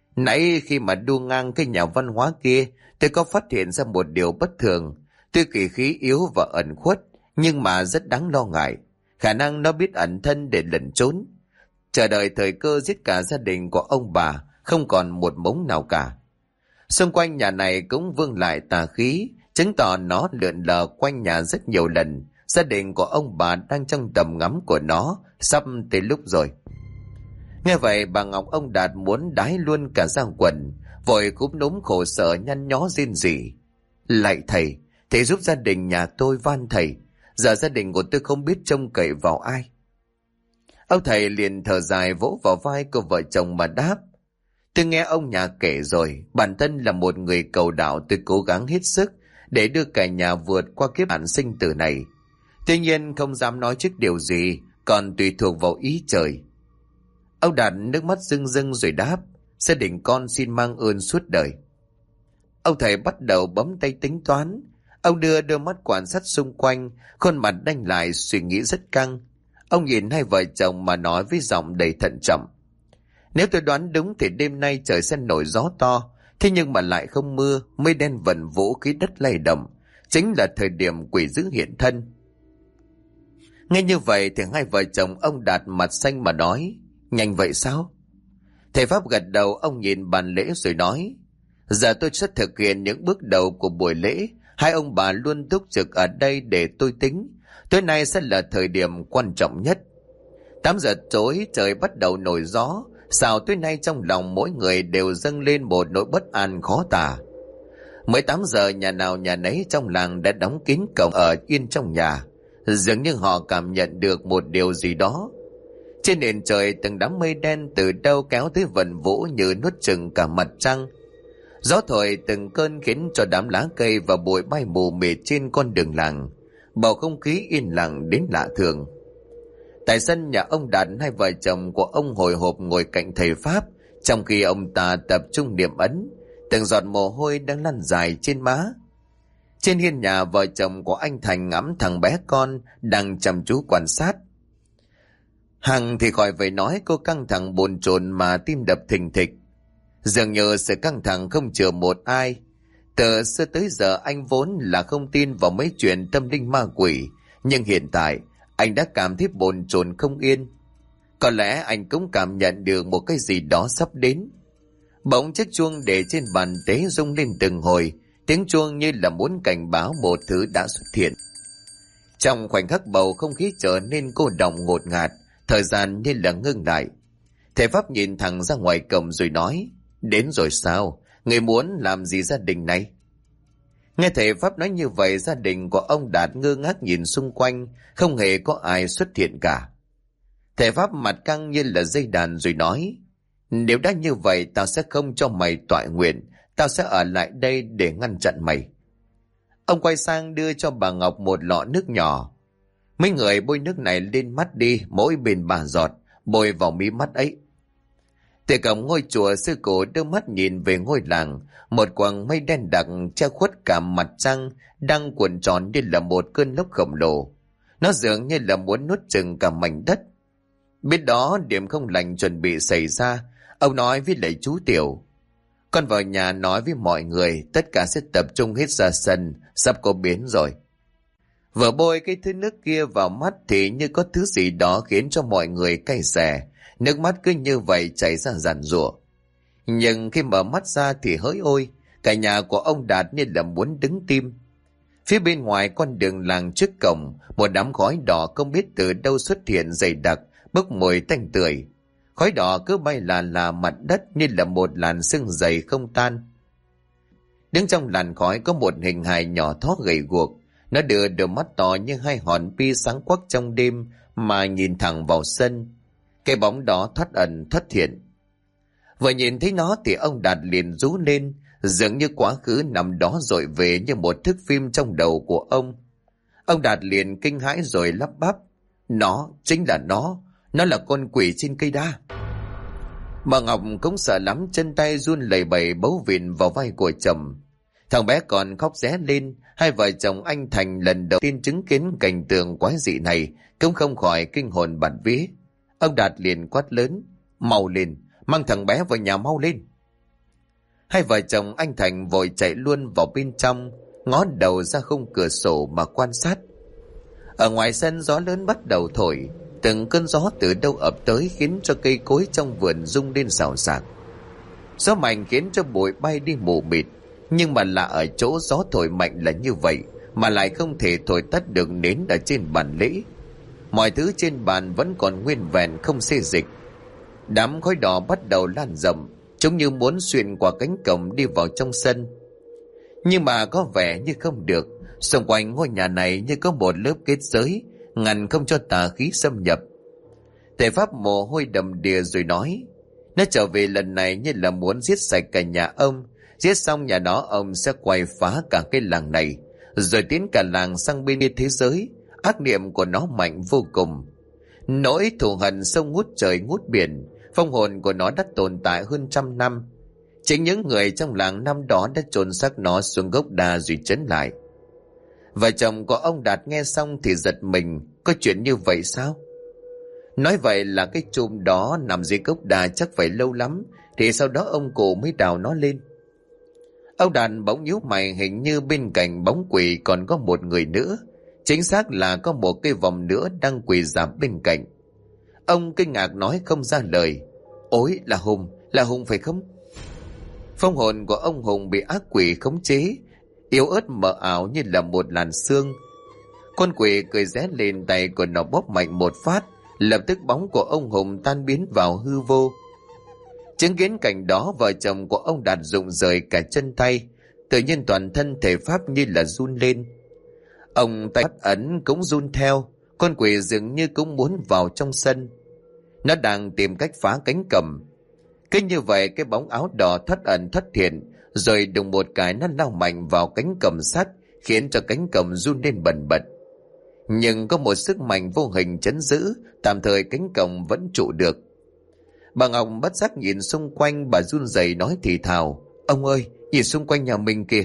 Nãy khi mà đu ngang cái nhà văn hóa kia, tôi có phát hiện ra một điều bất thường. Tuy kỳ khí yếu và ẩn khuất, nhưng mà rất đáng lo ngại. Khả năng nó biết ẩn thân để lẩn trốn, chờ đợi thời cơ giết cả gia đình của ông bà, không còn một mống nào cả. Xung quanh nhà này cũng vương lại tà khí, chứng tỏ nó lượn lờ quanh nhà rất nhiều lần. Gia đình của ông bà đang trong tầm ngắm của nó, sắp tới lúc rồi. Nghe vậy bà Ngọc ông Đạt muốn đái luôn cả ra quần, vội cúm núm khổ sở nhăn nhó rên rỉ. Lạy thầy, thầy giúp gia đình nhà tôi, van thầy. Giờ gia đình của tôi không biết trông cậy vào ai. Ông thầy liền thở dài vỗ vào vai của vợ chồng mà đáp: Tôi nghe ông nhà kể rồi, bản thân là một người cầu đạo, tôi cố gắng hết sức để đưa cả nhà vượt qua kiếp nạn sinh tử này. Tuy nhiên không dám nói trước điều gì, còn tùy thuộc vào ý trời. Ông Đạt nước mắt rưng rưng rồi đáp: Gia đình con xin mang ơn suốt đời. Ông thầy bắt đầu bấm tay tính toán. Ông đưa đôi mắt quan sát xung quanh, khuôn mặt đanh lại, suy nghĩ rất căng. Ông nhìn hai vợ chồng mà nói với giọng đầy thận trọng: Nếu tôi đoán đúng thì đêm nay trời sẽ nổi gió to, thế nhưng mà lại không mưa, mây đen vần vũ, khí đất lay động, chính là thời điểm quỷ dữ hiện thân. Nghe như vậy thì hai vợ chồng ông Đạt mặt xanh mà nói: Nhanh vậy sao? Thầy Pháp gật đầu. Ông nhìn bàn lễ rồi nói: Giờ tôi sẽ thực hiện những bước đầu của buổi lễ. Hai ông bà luôn túc trực ở đây để tôi tính. Tối nay sẽ là thời điểm quan trọng nhất. 8 giờ tối trời bắt đầu nổi gió. Sao tối nay trong lòng mỗi người đều dâng lên một nỗi bất an khó tả. Mới 8 giờ nhà nào nhà nấy trong làng đã đóng kín cổng, ở yên trong nhà. Dường như họ cảm nhận được một điều gì đó. Trên nền trời từng đám mây đen từ đâu kéo tới vần vũ như nuốt chửng cả mặt trăng. Gió thổi từng cơn khiến cho đám lá cây và bụi bay mù mịt trên con đường làng. Bầu không khí yên lặng đến lạ thường. Tại sân nhà ông Đạt, hai vợ chồng của ông hồi hộp ngồi cạnh thầy Pháp, trong khi ông ta tập trung niệm ấn. Từng giọt mồ hôi đang lăn dài trên má. Trên hiên nhà, vợ chồng của anh Thành ngắm thằng bé con đang chăm chú quan sát. Hằng thì khỏi phải nói, cô căng thẳng bồn chồn mà tim đập thình thịch. Dường như sự căng thẳng không chừa một ai. Từ xưa tới giờ anh vốn là không tin vào mấy chuyện tâm linh ma quỷ, nhưng hiện tại anh đã cảm thấy bồn chồn không yên. Có lẽ anh cũng cảm nhận được một cái gì đó sắp đến. Bỗng chiếc chuông để trên bàn tế rung lên từng hồi, tiếng chuông như là muốn cảnh báo một thứ đã xuất hiện. Trong khoảnh khắc bầu không khí trở nên cô đọng ngột ngạt, thời gian như là ngưng lại. Thầy Pháp nhìn thẳng ra ngoài cổng rồi nói: Đến rồi sao? Người muốn làm gì gia đình này? Nghe thầy Pháp nói như vậy, gia đình của ông Đạt ngơ ngác nhìn xung quanh, không hề có ai xuất hiện cả. Thầy Pháp mặt căng như là dây đàn rồi nói: Nếu đã như vậy, tao sẽ không cho mày toại nguyện, tao sẽ ở lại đây để ngăn chặn mày. Ông quay sang đưa cho bà Ngọc một lọ nước nhỏ. Mấy người bôi nước này lên mắt đi, mỗi bên 3 giọt, bôi vào mí mắt ấy. Từ cổng ngôi chùa, sư cổ đưa mắt nhìn về ngôi làng. Một quầng mây đen đặc che khuất cả mặt trăng đang cuộn tròn như là một cơn lốc khổng lồ. Nó dường như là muốn nuốt chừng cả mảnh đất. Biết đó điểm không lành chuẩn bị xảy ra, ông nói với lại chú Tiểu: con vào nhà nói với mọi người, tất cả sẽ tập trung hết ra sân, sắp có biến rồi. Vừa bôi cái thứ nước kia vào mắt thì như có thứ gì đó khiến cho mọi người cay xè, nước mắt cứ như vậy chảy ra giàn giụa. Nhưng khi mở mắt ra thì hỡi ôi, cả nhà của ông Đạt như là muốn đứng tim. Phía bên ngoài con đường làng trước cổng, một đám khói đỏ không biết từ đâu xuất hiện dày đặc, bốc mùi tanh tưởi. Khói đỏ cứ bay là mặt đất như là một làn sương dày không tan. Đứng trong làn khói có một hình hài nhỏ thó gầy guộc. Nó đưa đôi mắt to như hai hòn bi sáng quắc trong đêm mà nhìn thẳng vào sân. Cái bóng đó thoát ẩn thoát hiện. Vừa nhìn thấy nó thì ông Đạt liền rú lên, dường như quá khứ nằm đó dội về như một thước phim trong đầu của ông. Ông Đạt liền kinh hãi rồi lắp bắp: nó, chính là nó là con quỷ trên cây đa. Bà Ngọc cũng sợ lắm, chân tay run lẩy bẩy bấu vịn vào vai của chồng. Thằng bé còn khóc ré lên. Hai vợ chồng anh Thành lần đầu tiên chứng kiến cảnh tượng quái dị này cũng không khỏi kinh hồn bạt vía. Ông Đạt liền quát lớn: mau lên, mang thằng bé vào nhà mau lên. Hai vợ chồng anh Thành vội chạy luôn vào bên trong, ngó đầu ra khung cửa sổ mà quan sát. Ở ngoài sân gió lớn bắt đầu thổi, từng cơn gió từ đâu ập tới khiến cho cây cối trong vườn rung lên xào xạc. Gió mạnh khiến cho bụi bay đi mù mịt, nhưng mà lạ ở chỗ gió thổi mạnh là như vậy mà lại không thể thổi tắt được nến ở trên bàn lễ. Mọi thứ trên bàn vẫn còn nguyên vẹn không xê dịch. Đám khói đỏ bắt đầu lan rộng, giống như muốn xuyên qua cánh cổng đi vào trong sân. Nhưng mà có vẻ như không được. Xung quanh ngôi nhà này như có một lớp kết giới ngăn không cho tà khí xâm nhập. Thầy Pháp mồ hôi đầm đìa rồi nói: nó trở về lần này như là muốn giết sạch cả nhà ông. Giết xong nhà đó ông sẽ quay phá cả cái làng này, rồi tiến cả làng sang bên kia thế giới. Ác niệm của nó mạnh vô cùng, nỗi thù hận sông ngút trời ngút biển. Phong hồn của nó đã tồn tại hơn 100 năm. Chính những người trong làng năm đó đã chôn xác nó xuống gốc đa rồi trấn lại. Vợ chồng của ông Đạt nghe xong thì giật mình: có chuyện như vậy sao? Nói vậy là cái chùm đó nằm dưới gốc đa chắc phải lâu lắm, thì sau đó ông cụ mới đào nó lên. Ông Đạt bỗng nhíu mày, hình như bên cạnh bóng quỷ còn có một người nữa. Chính xác là có một cái vòng nữa đang quỳ rạp bên cạnh. Ông kinh ngạc nói không ra lời: ôi, là Hùng phải không? Phong hồn của ông Hùng bị ác quỷ khống chế, yếu ớt mờ ảo như là một làn sương. Con quỷ cười ré lên, tay của nó bóp mạnh một phát, lập tức bóng của ông Hùng tan biến vào hư vô. Chứng kiến cảnh đó, vợ chồng của ông Đạt rụng rời cả chân tay, tự nhiên toàn thân thể Pháp như là run lên. Ông tay bắt ấn cũng run theo. Con quỷ dường như cũng muốn vào trong sân. Nó đang tìm cách phá cánh cổng. Cứ như vậy cái bóng áo đỏ thoát ẩn thoát hiện, rồi đùng một cái nó lao mạnh vào cánh cổng sắt, khiến cho cánh cổng run lên bần bật. Nhưng có một sức mạnh vô hình trấn giữ, tạm thời cánh cổng vẫn trụ được. Bà Ngọc bất giác nhìn xung quanh, bà run rẩy nói thì thào: ông ơi, nhìn xung quanh nhà mình kìa.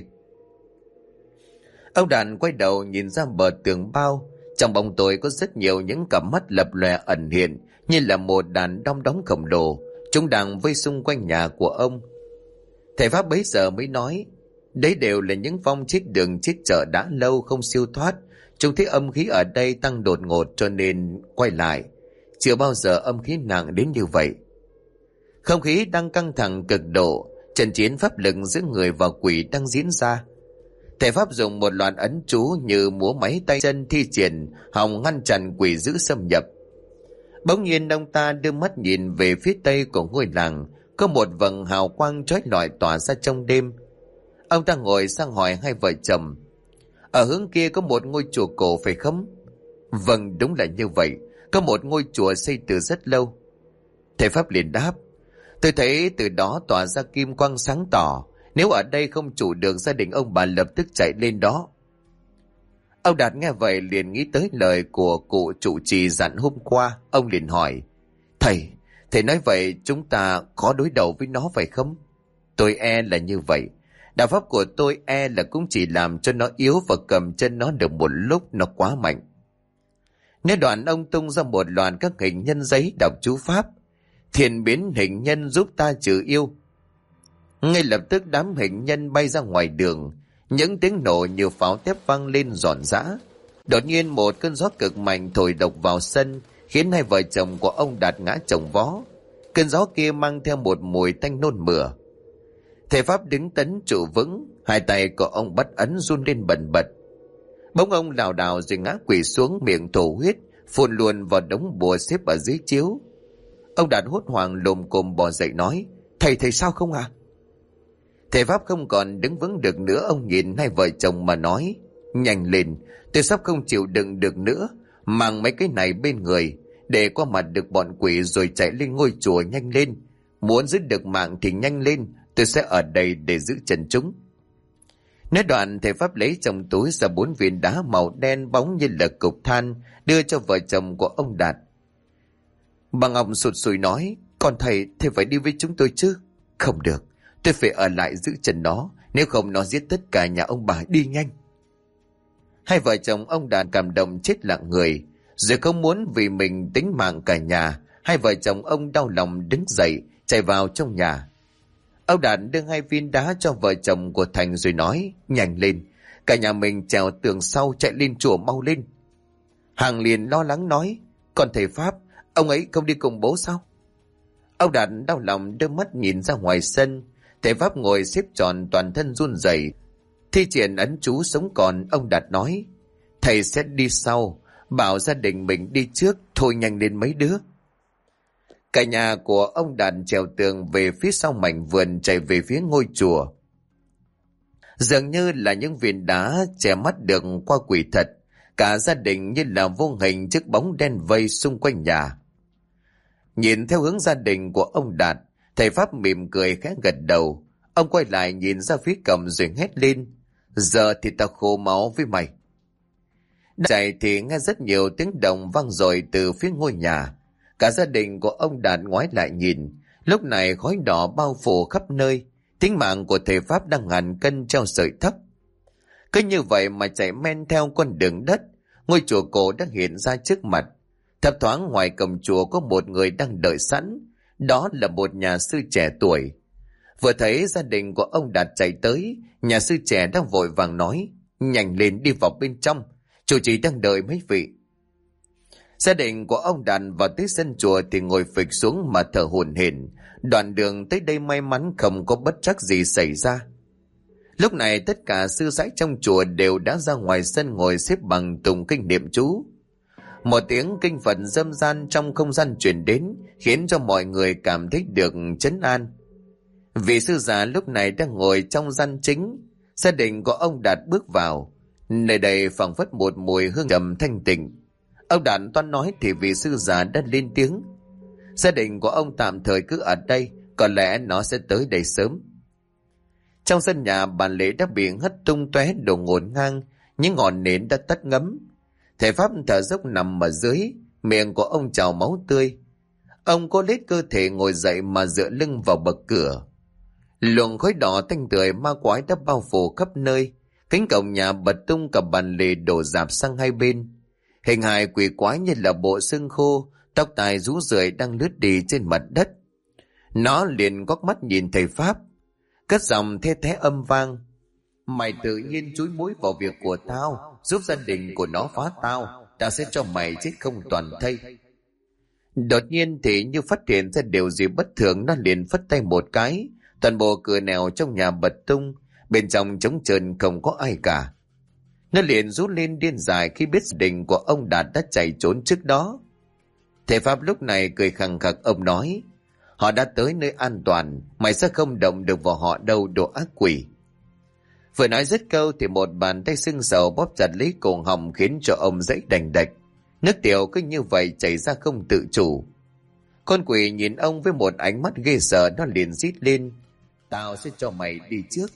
Ông Đàn quay đầu nhìn ra bờ tường bao. Trong bóng tối có rất nhiều những cặp mắt lập lòe ẩn hiện, như là một đàn đom đóm khổng lồ. Chúng đang vây xung quanh nhà của ông. Thầy Pháp bấy giờ mới nói: đấy đều là những vong chết đường chết chợ đã lâu không siêu thoát. Chúng thấy âm khí ở đây tăng đột ngột cho nên quay lại. Chưa bao giờ âm khí nặng đến như vậy. Không khí đang căng thẳng cực độ. Trận chiến pháp lực giữa người và quỷ đang diễn ra. Thầy Pháp dùng một loạt ấn chú như múa máy tay chân thi triển, hòng ngăn chặn quỷ dữ xâm nhập. Bỗng nhiên ông ta đưa mắt nhìn về phía tây của ngôi làng, có một vầng hào quang chói lọi tỏa ra trong đêm. Ông ta ngồi sang hỏi hai vợ chồng: ở hướng kia có một ngôi chùa cổ phải không? Vâng, đúng là như vậy, có một ngôi chùa xây từ rất lâu. Thầy Pháp liền đáp: tôi thấy từ đó tỏa ra kim quang sáng tỏ, nếu ở đây không trụ được, gia đình ông bà lập tức chạy lên đó. Ông Đạt nghe vậy liền nghĩ tới lời của cụ trụ trì dặn hôm qua. Ông liền hỏi: thầy nói vậy chúng ta khó đối đầu với nó phải không? Tôi e là như vậy. Đạo pháp của tôi e là cũng chỉ làm cho nó yếu và cầm chân nó được một lúc, nó quá mạnh. Nói đoạn ông tung ra một loạt các hình nhân giấy đọc chú pháp: Thiền biến hình nhân giúp ta trừ yêu. Ngay lập tức đám hình nhân bay ra ngoài đường, những tiếng nổ như pháo thép vang lên rộn rã. Đột nhiên một cơn gió cực mạnh thổi độc vào sân, khiến hai vợ chồng của ông Đạt ngã chồng vó. Cơn gió kia mang theo một mùi tanh nôn mửa. Thầy pháp đứng tấn trụ vững, hai tay của ông bắt ấn run lên bần bật. Bỗng ông lảo đảo rồi ngã quỵ xuống, miệng thổ huyết phun luôn vào đống bùa xếp ở dưới chiếu. Ông Đạt hốt hoảng lồm cồm bò dậy nói: Thầy sao không à? Thầy pháp không còn đứng vững được nữa, ông nhìn hai vợ chồng mà nói: Nhanh lên, tôi sắp không chịu đựng được nữa, mang mấy cái này bên người để qua mặt được bọn quỷ rồi chạy lên ngôi chùa nhanh lên. Muốn giữ được mạng thì nhanh lên, tôi sẽ ở đây để giữ chân chúng. Nói đoạn thầy pháp lấy trong túi ra 4 viên đá màu đen bóng như là cục than, đưa cho vợ chồng của ông Đạt. Bà Ngọc sụt sùi nói: Còn thầy phải đi với chúng tôi chứ? Không được, tôi phải ở lại giữ chân nó, nếu không nó giết tất cả nhà ông bà. Đi nhanh. Hai vợ chồng ông Đạt cảm động chết lặng người, rồi không muốn vì mình tính mạng cả nhà. Hai vợ chồng ông đau lòng đứng dậy chạy vào trong nhà. Ông Đạt đưa 2 viên đá cho vợ chồng của Thành rồi nói: Nhanh lên, cả nhà mình trèo tường sau chạy lên chùa mau lên. Hằng liền lo lắng nói: Còn thầy pháp, ông ấy không đi cùng bố sao? Ông Đạt đau lòng đưa mắt nhìn ra ngoài sân. Thầy pháp ngồi xếp tròn, toàn thân run rẩy, thi triển ấn chú sống còn. Ông Đạt nói: Thầy sẽ đi sau, bảo gia đình mình đi trước, thôi nhanh lên mấy đứa. Cả nhà của ông Đạt trèo tường về phía sau mảnh vườn, chạy về phía ngôi chùa. Dường như là những viên đá che mắt được qua quỷ thật, cả gia đình như là vô hình chiếc bóng đen vây xung quanh nhà. Nhìn theo hướng gia đình của ông Đạt, thầy pháp mỉm cười khẽ gật đầu. Ông quay lại nhìn ra phía cầm rồi hét lên: Giờ thì tao khô máu với mày. Chạy thì nghe rất nhiều tiếng động vang dội từ phía ngôi nhà. Cả gia đình của ông Đạt ngoái lại nhìn. Lúc này khói đỏ bao phủ khắp nơi, tính mạng của thầy pháp đang ngàn cân treo sợi tóc. Cứ như vậy mà chạy men theo con đường đất, ngôi chùa cổ đang hiện ra trước mặt. Thấp thoáng ngoài cổng chùa có một người đang đợi sẵn, đó là một nhà sư trẻ tuổi. Vừa thấy gia đình của ông Đạt chạy tới, nhà sư trẻ đang vội vàng nói: Nhanh lên, đi vào bên trong, chủ trì đang đợi mấy vị. Gia đình của ông Đạt vào tới sân chùa thì ngồi phịch xuống mà thở hổn hển. Đoạn đường tới đây may mắn không có bất trắc gì xảy ra. Lúc này tất cả sư sãi trong chùa đều đã ra ngoài sân ngồi xếp bằng tụng kinh niệm chú. Một tiếng kinh Phật râm ran trong không gian truyền đến, khiến cho mọi người cảm thấy được trấn an. Vị sư già lúc này đang ngồi trong gian chính. Gia đình của ông Đạt bước vào, nơi đây phảng phất một mùi hương trầm thanh tịnh. Ông Đạt toan nói thì vị sư già đã lên tiếng: Gia đình của ông tạm thời cứ ở đây, có lẽ nó sẽ tới đây sớm. Trong sân nhà, bàn lễ đã bị hất tung tóe đồ ngổn ngang, những ngọn nến đã tắt ngấm. Thầy pháp thở dốc nằm ở dưới, miệng của ông trào máu tươi. Ông cố lết cơ thể ngồi dậy mà dựa lưng vào bậc cửa. Luồng khói đỏ tanh tưởi ma quái đã bao phủ khắp nơi. Cánh cổng nhà bật tung, cả bàn lề đổ rạp sang hai bên. Hình hài quỷ quái như là bộ xương khô, tóc tai rũ rượi đang lướt đi trên mặt đất. Nó liền quắc mắt nhìn thầy pháp, cất giọng the thé âm vang: Mày tự nhiên chúi mũi vào việc của tao, giúp gia đình của nó phá tao, tao sẽ cho mày chết không toàn thây. Đột nhiên thì như phát hiện ra điều gì bất thường, nó liền phất tay một cái, toàn bộ cửa nẻo trong nhà bật tung, bên trong trống trơn không có ai cả. Nó liền rú lên điên dại khi biết gia đình của ông Đạt đã chạy trốn trước đó. Thầy pháp lúc này cười khằng khặc, ông nói: Họ đã tới nơi an toàn, mày sẽ không động được vào họ đâu, đồ ác quỷ. Vừa nói dứt câu thì một bàn tay sưng sầu bóp chặt lấy cổ họng, khiến cho ông dãy đành đạch. Nước tiểu cứ như vậy chảy ra không tự chủ. Con quỷ nhìn ông với một ánh mắt ghê sợ, nó liền rít lên: Tao sẽ cho mày đi trước.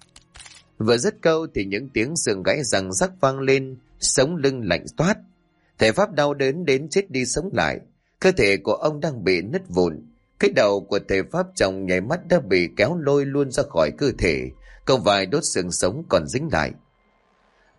Vừa dứt câu thì những tiếng xương gãy răng rắc vang lên, sống lưng lạnh toát. Thầy pháp đau đớn đến chết đi sống lại. Cơ thể của ông đang bị nứt vụn. Cái đầu của thầy pháp trong nháy mắt đã bị kéo lôi luôn ra khỏi cơ thể, còn vài đốt xương sống còn dính lại.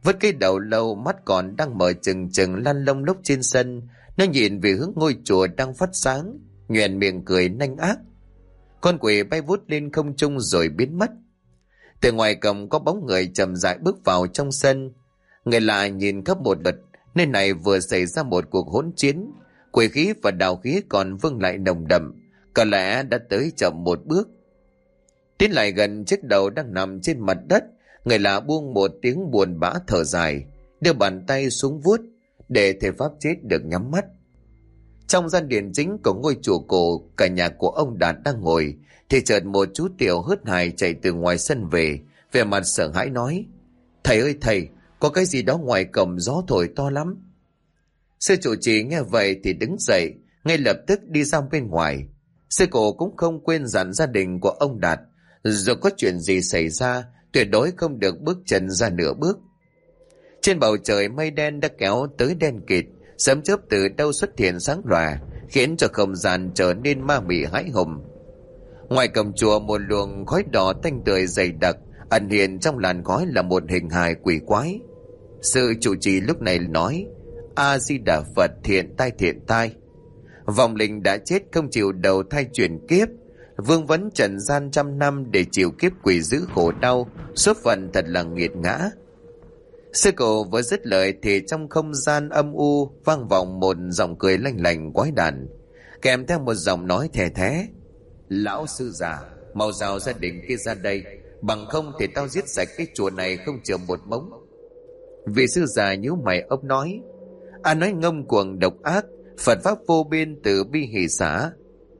vứt cái đầu lâu, mắt còn đang mở trừng trừng lăn lông lốc trên sân. Nó nhìn về hướng ngôi chùa đang phát sáng, nhoẻn miệng cười nanh ác. Con quỷ bay vút lên không trung rồi biến mất. Từ ngoài cổng có bóng người chậm rãi bước vào trong sân. Người lạ nhìn khắp một lượt, nơi này vừa xảy ra một cuộc hỗn chiến, quỷ khí và đạo khí còn vương lại nồng đậm, có lẽ đã tới chậm một bước. Tiến lại gần chiếc đầu đang nằm trên mặt đất, người lạ buông một tiếng buồn bã thở dài, đưa bàn tay xuống vuốt để thể pháp chết được nhắm mắt. Trong gian điện chính của ngôi chùa cổ, cả nhà của ông Đạt đang ngồi, thì chợt một chú tiểu hớt hải chạy từ ngoài sân về, vẻ mặt sợ hãi nói: "Thầy ơi thầy, có cái gì đó ngoài cổng, gió thổi to lắm." Sư trụ trì nghe vậy thì đứng dậy, ngay lập tức đi ra bên ngoài. Sư cổ cũng không quên dặn gia đình của ông Đạt, dù có chuyện gì xảy ra, tuyệt đối không được bước chân ra nửa bước. Trên bầu trời mây đen đã kéo tới đen kịt, sấm chớp từ đâu xuất hiện sáng lòa, khiến cho không gian trở nên ma mị hãi hùng. Ngoài cổng chùa, một luồng khói đỏ tanh tưởi dày đặc ẩn hiện trong làn khói là một hình hài quỷ quái. Sư trụ trì lúc này nói: "A Di Đà Phật, thiện tai. Vong linh đã chết không chịu đầu thai chuyển kiếp, vương vấn trần gian trăm năm để chịu kiếp quỷ dữ khổ đau, số phận thật là nghiệt ngã." Sư cổ vừa dứt lời thì trong không gian âm u vang vọng một giọng cười lanh lành quái đản, kèm theo một giọng nói thè thé: "Lão sư già, mau rào gia đình kia ra đây, bằng không thì tao giết sạch cái chùa này không chừa một mống." Vị sư già nhíu mày ốc nói: Nói ngông cuồng độc ác, Phật pháp vô biên từ bi hỷ xã.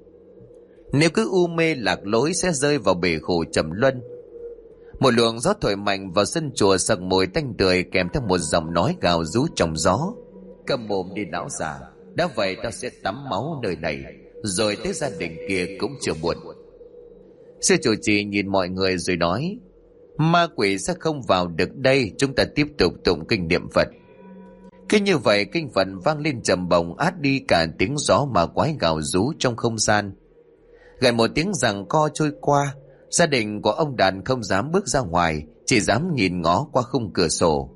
Nếu cứ u mê lạc lối sẽ rơi vào bể khổ trầm luân." Một luồng gió thổi mạnh vào sân chùa, sặc mùi tanh tưởi, kèm theo một giọng nói gào rú trong gió: "Câm mồm đi lão già, đã vậy tao sẽ tắm máu nơi này, rồi tới gia đình kia cũng chưa buồn." Sư chủ trì nhìn mọi người rồi nói: "Ma quỷ sẽ không vào được đây, chúng ta tiếp tục tụng kinh niệm Phật." Cứ như vậy kinh Phật vang lên trầm bồng, át đi cả tiếng gió mà quái gào rú trong không gian. Gần một tiếng giằng co trôi qua, gia đình của ông Đạt không dám bước ra ngoài, chỉ dám nhìn ngó qua khung cửa sổ.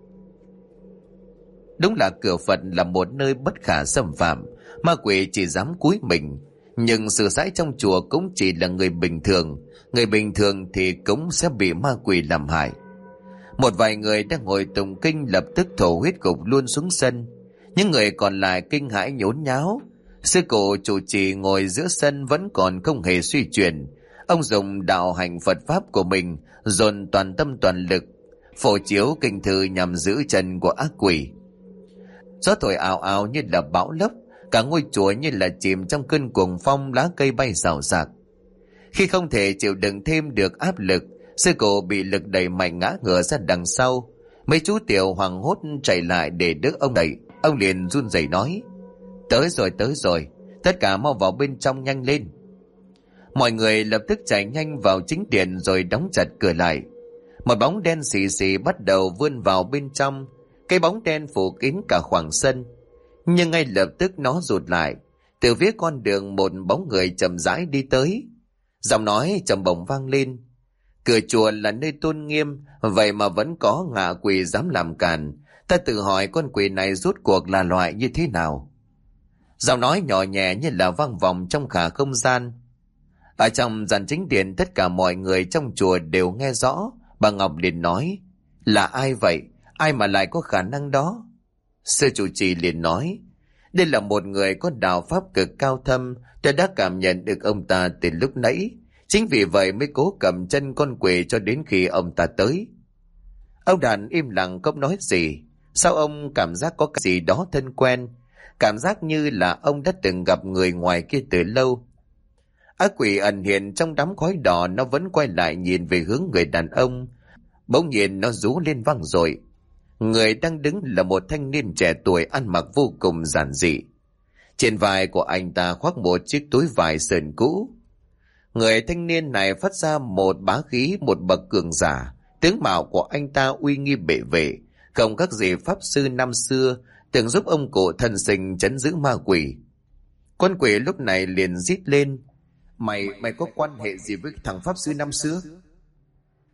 Đúng là cửa Phật là một nơi bất khả xâm phạm, ma quỷ chỉ dám cúi mình. Nhưng sự sãi trong chùa cũng chỉ là người bình thường thì cũng sẽ bị ma quỷ làm hại. Một vài người đang ngồi tụng kinh lập tức thổ huyết gục luôn xuống sân. Những người còn lại kinh hãi nhốn nháo. Sư cụ chủ trì ngồi giữa sân vẫn còn không hề suy chuyển. Ông dùng đạo hành Phật pháp của mình dồn toàn tâm toàn lực phổ chiếu kinh thư nhằm giữ chân của ác quỷ. Gió thổi ào ào như là bão lốc, cả ngôi chùa như là chìm trong cơn cuồng phong, lá cây bay rào rạc. Khi không thể chịu đựng thêm được áp lực, sư cổ bị lực đẩy mạnh ngã ngửa ra đằng sau. Mấy chú tiểu hoảng hốt chạy lại để đỡ ông đẩy. Ông liền run rẩy nói: tới rồi, tất cả mau vào bên trong nhanh lên." Mọi người lập tức chạy nhanh vào chính điện rồi đóng chặt cửa lại. Một bóng đen xì xì bắt đầu vươn vào bên trong. Cái bóng đen phủ kín cả khoảng sân, nhưng ngay lập tức nó rụt lại. Từ phía con đường một bóng người chậm rãi đi tới. Giọng nói trầm bổng vang lên: "Cửa chùa là nơi tôn nghiêm, vậy mà vẫn có ngạ quỷ dám làm càn. Ta tự hỏi con quỷ này rốt cuộc là loại như thế nào?" Giọng nói nhỏ nhẹ như là vang vọng trong cả không gian. Ở trong gian chính điện, tất cả mọi người trong chùa đều nghe rõ. Bà Ngọc liền nói: "Là ai vậy? Ai mà lại có khả năng đó?" Sư chủ trì liền nói: "Đây là một người có đạo pháp cực cao thâm, ta đã cảm nhận được ông ta từ lúc nãy. Chính vì vậy mới cố cầm chân con quỷ cho đến khi ông ta tới." Ông Đàn im lặng không nói gì. Sao ông cảm giác có cái gì đó thân quen, cảm giác như là ông đã từng gặp người ngoài kia từ lâu. Ác quỷ ẩn hiện trong đám khói đỏ, nó vẫn quay lại nhìn về hướng người đàn ông. Bỗng nhiên nó rú lên vang dội. Người đang đứng là một thanh niên trẻ tuổi ăn mặc vô cùng giản dị. Trên vai của anh ta khoác một chiếc túi vải sờn cũ. Người thanh niên này phát ra một bá khí, một bậc cường giả. Tướng mạo của anh ta uy nghi bệ vệ, không các gì pháp sư năm xưa từng giúp ông cụ thân sinh trấn giữ ma quỷ. Con quỷ lúc này liền rít lên: Mày có quan hệ gì với thằng pháp sư năm xưa?"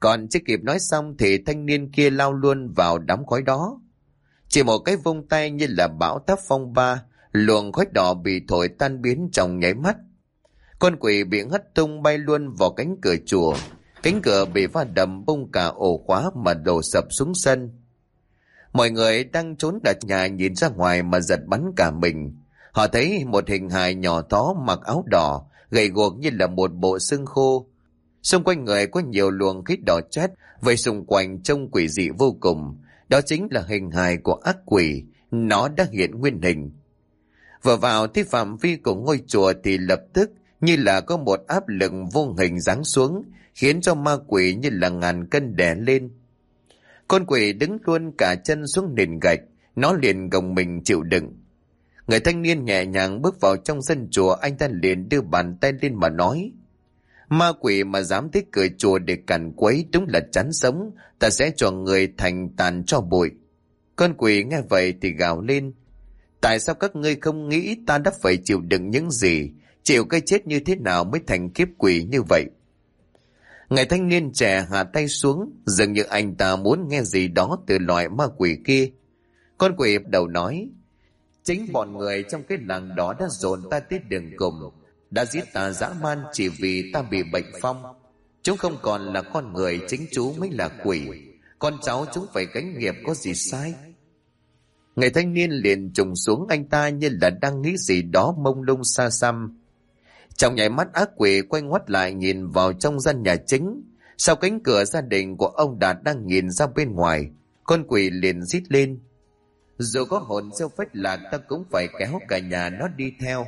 Còn chưa kịp nói xong thì thanh niên kia lao luôn vào đám khói đó. Chỉ một cái vung tay như là bão táp phong ba, luồng khói đỏ bị thổi tan biến trong nháy mắt. Con quỷ bị hất tung bay luôn vào cánh cửa chùa. Cánh cửa bị va đập bung cả ổ khóa mà đổ sập xuống sân. Mọi người đang trốn ở nhà nhìn ra ngoài mà giật bắn cả mình. Họ thấy một hình hài nhỏ thó mặc áo đỏ, gầy guộc như là một bộ xương khô. Xung quanh người có nhiều luồng khí đỏ chét, vây xung quanh trông quỷ dị vô cùng. Đó chính là hình hài của ác quỷ, nó đã hiện nguyên hình. Vừa vàoที่phạm vi của ngôi chùa thì lập tức như là có một áp lực vô hình giáng xuống, khiến cho ma quỷ như là ngàn cân đè lên. Con quỷ đứng luôn cả chân xuống nền gạch, nó liền gồng mình chịu đựng. Người thanh niên nhẹ nhàng bước vào trong sân chùa, anh ta liền đưa bàn tay lên mà nói: Ma quỷ mà dám tới cửa chùa để càn quấy đúng là chán sống, ta sẽ cho người thành tàn cho bụi. Con quỷ nghe vậy thì gào lên: Tại sao các ngươi không nghĩ ta đã phải chịu đựng những gì, chịu cái chết như thế nào mới thành kiếp quỷ như vậy? Người thanh niên trẻ hạ tay xuống, dường như anh ta muốn nghe gì đó từ loại ma quỷ kia. Con quỷ đầu nói: Chính bọn người trong cái làng đó đã dồn ta tới đường cùng, đã giết ta dã man chỉ vì ta bị bệnh phong. Chúng không còn là con người, chính chú mới là quỷ. Con cháu chúng phải gánh nghiệp có gì sai? Người thanh niên liền trùng xuống anh ta như là đang nghĩ gì đó mông lung xa xăm. Trong nháy mắt ác quỷ quay ngoắt lại nhìn vào trong gian nhà chính. Sau cánh cửa gia đình của ông Đạt đang nhìn ra bên ngoài, con quỷ liền rít lên: Dù có hồn siêu phách lạc ta cũng phải kéo cả nhà nó đi theo.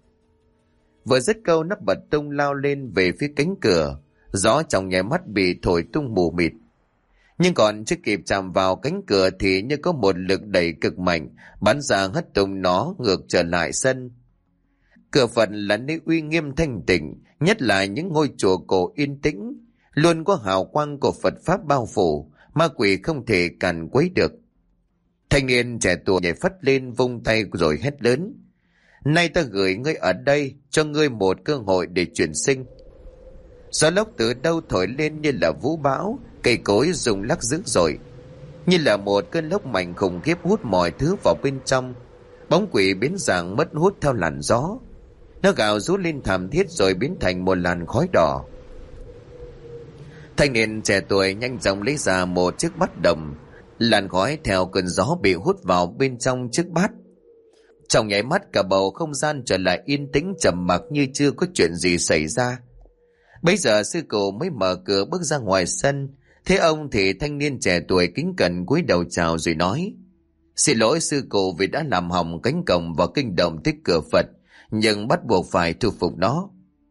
Vừa dứt câu nó bật tung lao lên về phía cánh cửa. Gió trong nháy mắt bị thổi tung mù mịt. Nhưng còn chưa kịp chạm vào cánh cửa thì như có một lực đẩy cực mạnh bắn ra hất tung nó ngược trở lại sân. Cửa Phật là nơi uy nghiêm thanh tịnh, nhất là những ngôi chùa cổ yên tĩnh, luôn có hào quang của Phật pháp bao phủ, ma quỷ không thể càn quấy được. Thanh niên trẻ tuổi nhảy phất lên vung tay rồi hét lớn: Nay ta gửi ngươi ở đây, cho ngươi một cơ hội để chuyển sinh. Gió lốc từ đâu thổi lên như là vũ bão, cây cối rung lắc dữ dội, như là một cơn lốc mạnh khủng khiếp hút mọi thứ vào bên trong. Bóng quỷ biến dạng mất hút theo làn gió, nó gào rú lên thảm thiết rồi biến thành một làn khói đỏ. Thanh niên trẻ tuổi nhanh chóng lấy ra một chiếc bát đồng, làn khói theo cơn gió bị hút vào bên trong chiếc bát. Trong nháy mắt cả bầu không gian trở lại yên tĩnh trầm mặc như chưa có chuyện gì xảy ra. Bây giờ sư cụ mới mở cửa bước ra ngoài sân. Thế ông thì thanh niên trẻ tuổi kính cẩn cúi đầu chào rồi nói: Xin lỗi sư cụ vì đã làm hỏng cánh cổng và kinh động tới cửa Phật, nhưng bắt buộc phải thu phục nó.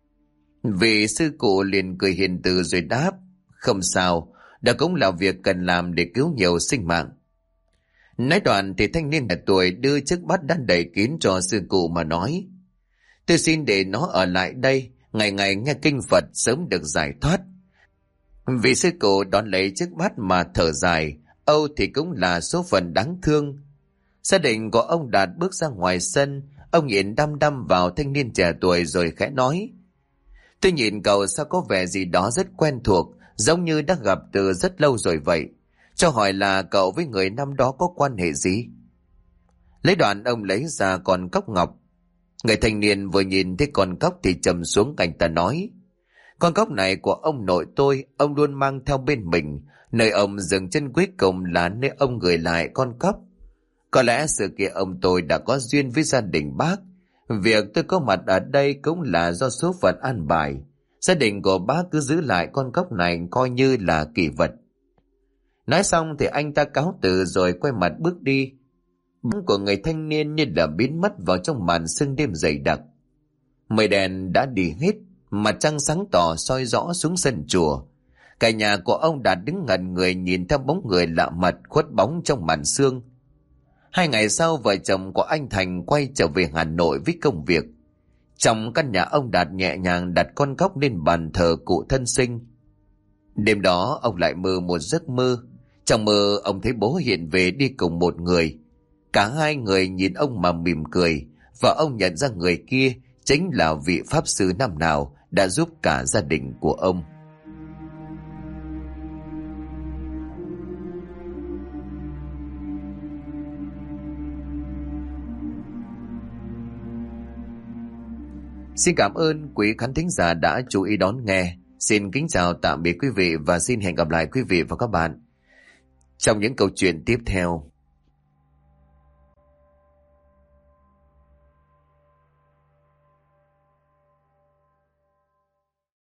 Vị sư cụ liền cười hiền từ rồi đáp: Không sao, đó cũng là việc cần làm để cứu nhiều sinh mạng. Nói đoạn thì thanh niên trẻ tuổi đưa chiếc bát đã đầy kín cho sư cụ mà nói: Tôi xin để nó ở lại đây, ngày ngày nghe kinh Phật sớm được giải thoát. Vị sư cụ đón lấy chiếc bát mà thở dài, âu thì cũng là số phận đáng thương. Gia đình của ông Đạt bước ra ngoài sân, ông nhìn đăm đăm vào thanh niên trẻ tuổi rồi khẽ nói: Tôi nhìn cậu sao có vẻ gì đó rất quen thuộc, giống như đã gặp từ rất lâu rồi vậy. Cho hỏi là cậu với người năm đó có quan hệ gì? Lấy đoạn ông lấy ra con cóc ngọc. Người thanh niên vừa nhìn thấy con cóc thì trầm xuống, anh ta nói: Con cóc này của ông nội tôi, ông luôn mang theo bên mình. Nơi ông dừng chân cuối cùng là nơi ông gửi lại con cóc. Có lẽ sự kia ông tôi đã có duyên với gia đình bác. Việc tôi có mặt ở đây cũng là do số phận an bài. Gia đình của bác cứ giữ lại con cóc này coi như là kỷ vật. Nói xong thì anh ta cáo từ rồi quay mặt bước đi. Bóng của người thanh niên như là biến mất vào trong màn sương đêm dày đặc. Mây đèn đã đi hết, mặt trăng sáng tỏ soi rõ xuống sân chùa. Cả nhà của ông Đạt đứng ngẩn người nhìn theo bóng người lạ mặt khuất bóng trong màn sương. 2 ngày sau, vợ chồng của anh Thành quay trở về Hà Nội với công việc. Trong căn nhà, ông Đạt nhẹ nhàng đặt con cóc lên bàn thờ cụ thân sinh. Đêm đó ông lại mơ một giấc mơ. Trong mơ ông thấy bố hiện về đi cùng một người. Cả hai người nhìn ông mà mỉm cười, và ông nhận ra người kia chính là vị pháp sư năm nào đã giúp cả gia đình của ông. Xin cảm ơn quý khán thính giả đã chú ý đón nghe. Xin kính chào tạm biệt quý vị và xin hẹn gặp lại quý vị và các bạn trong những câu chuyện tiếp theo.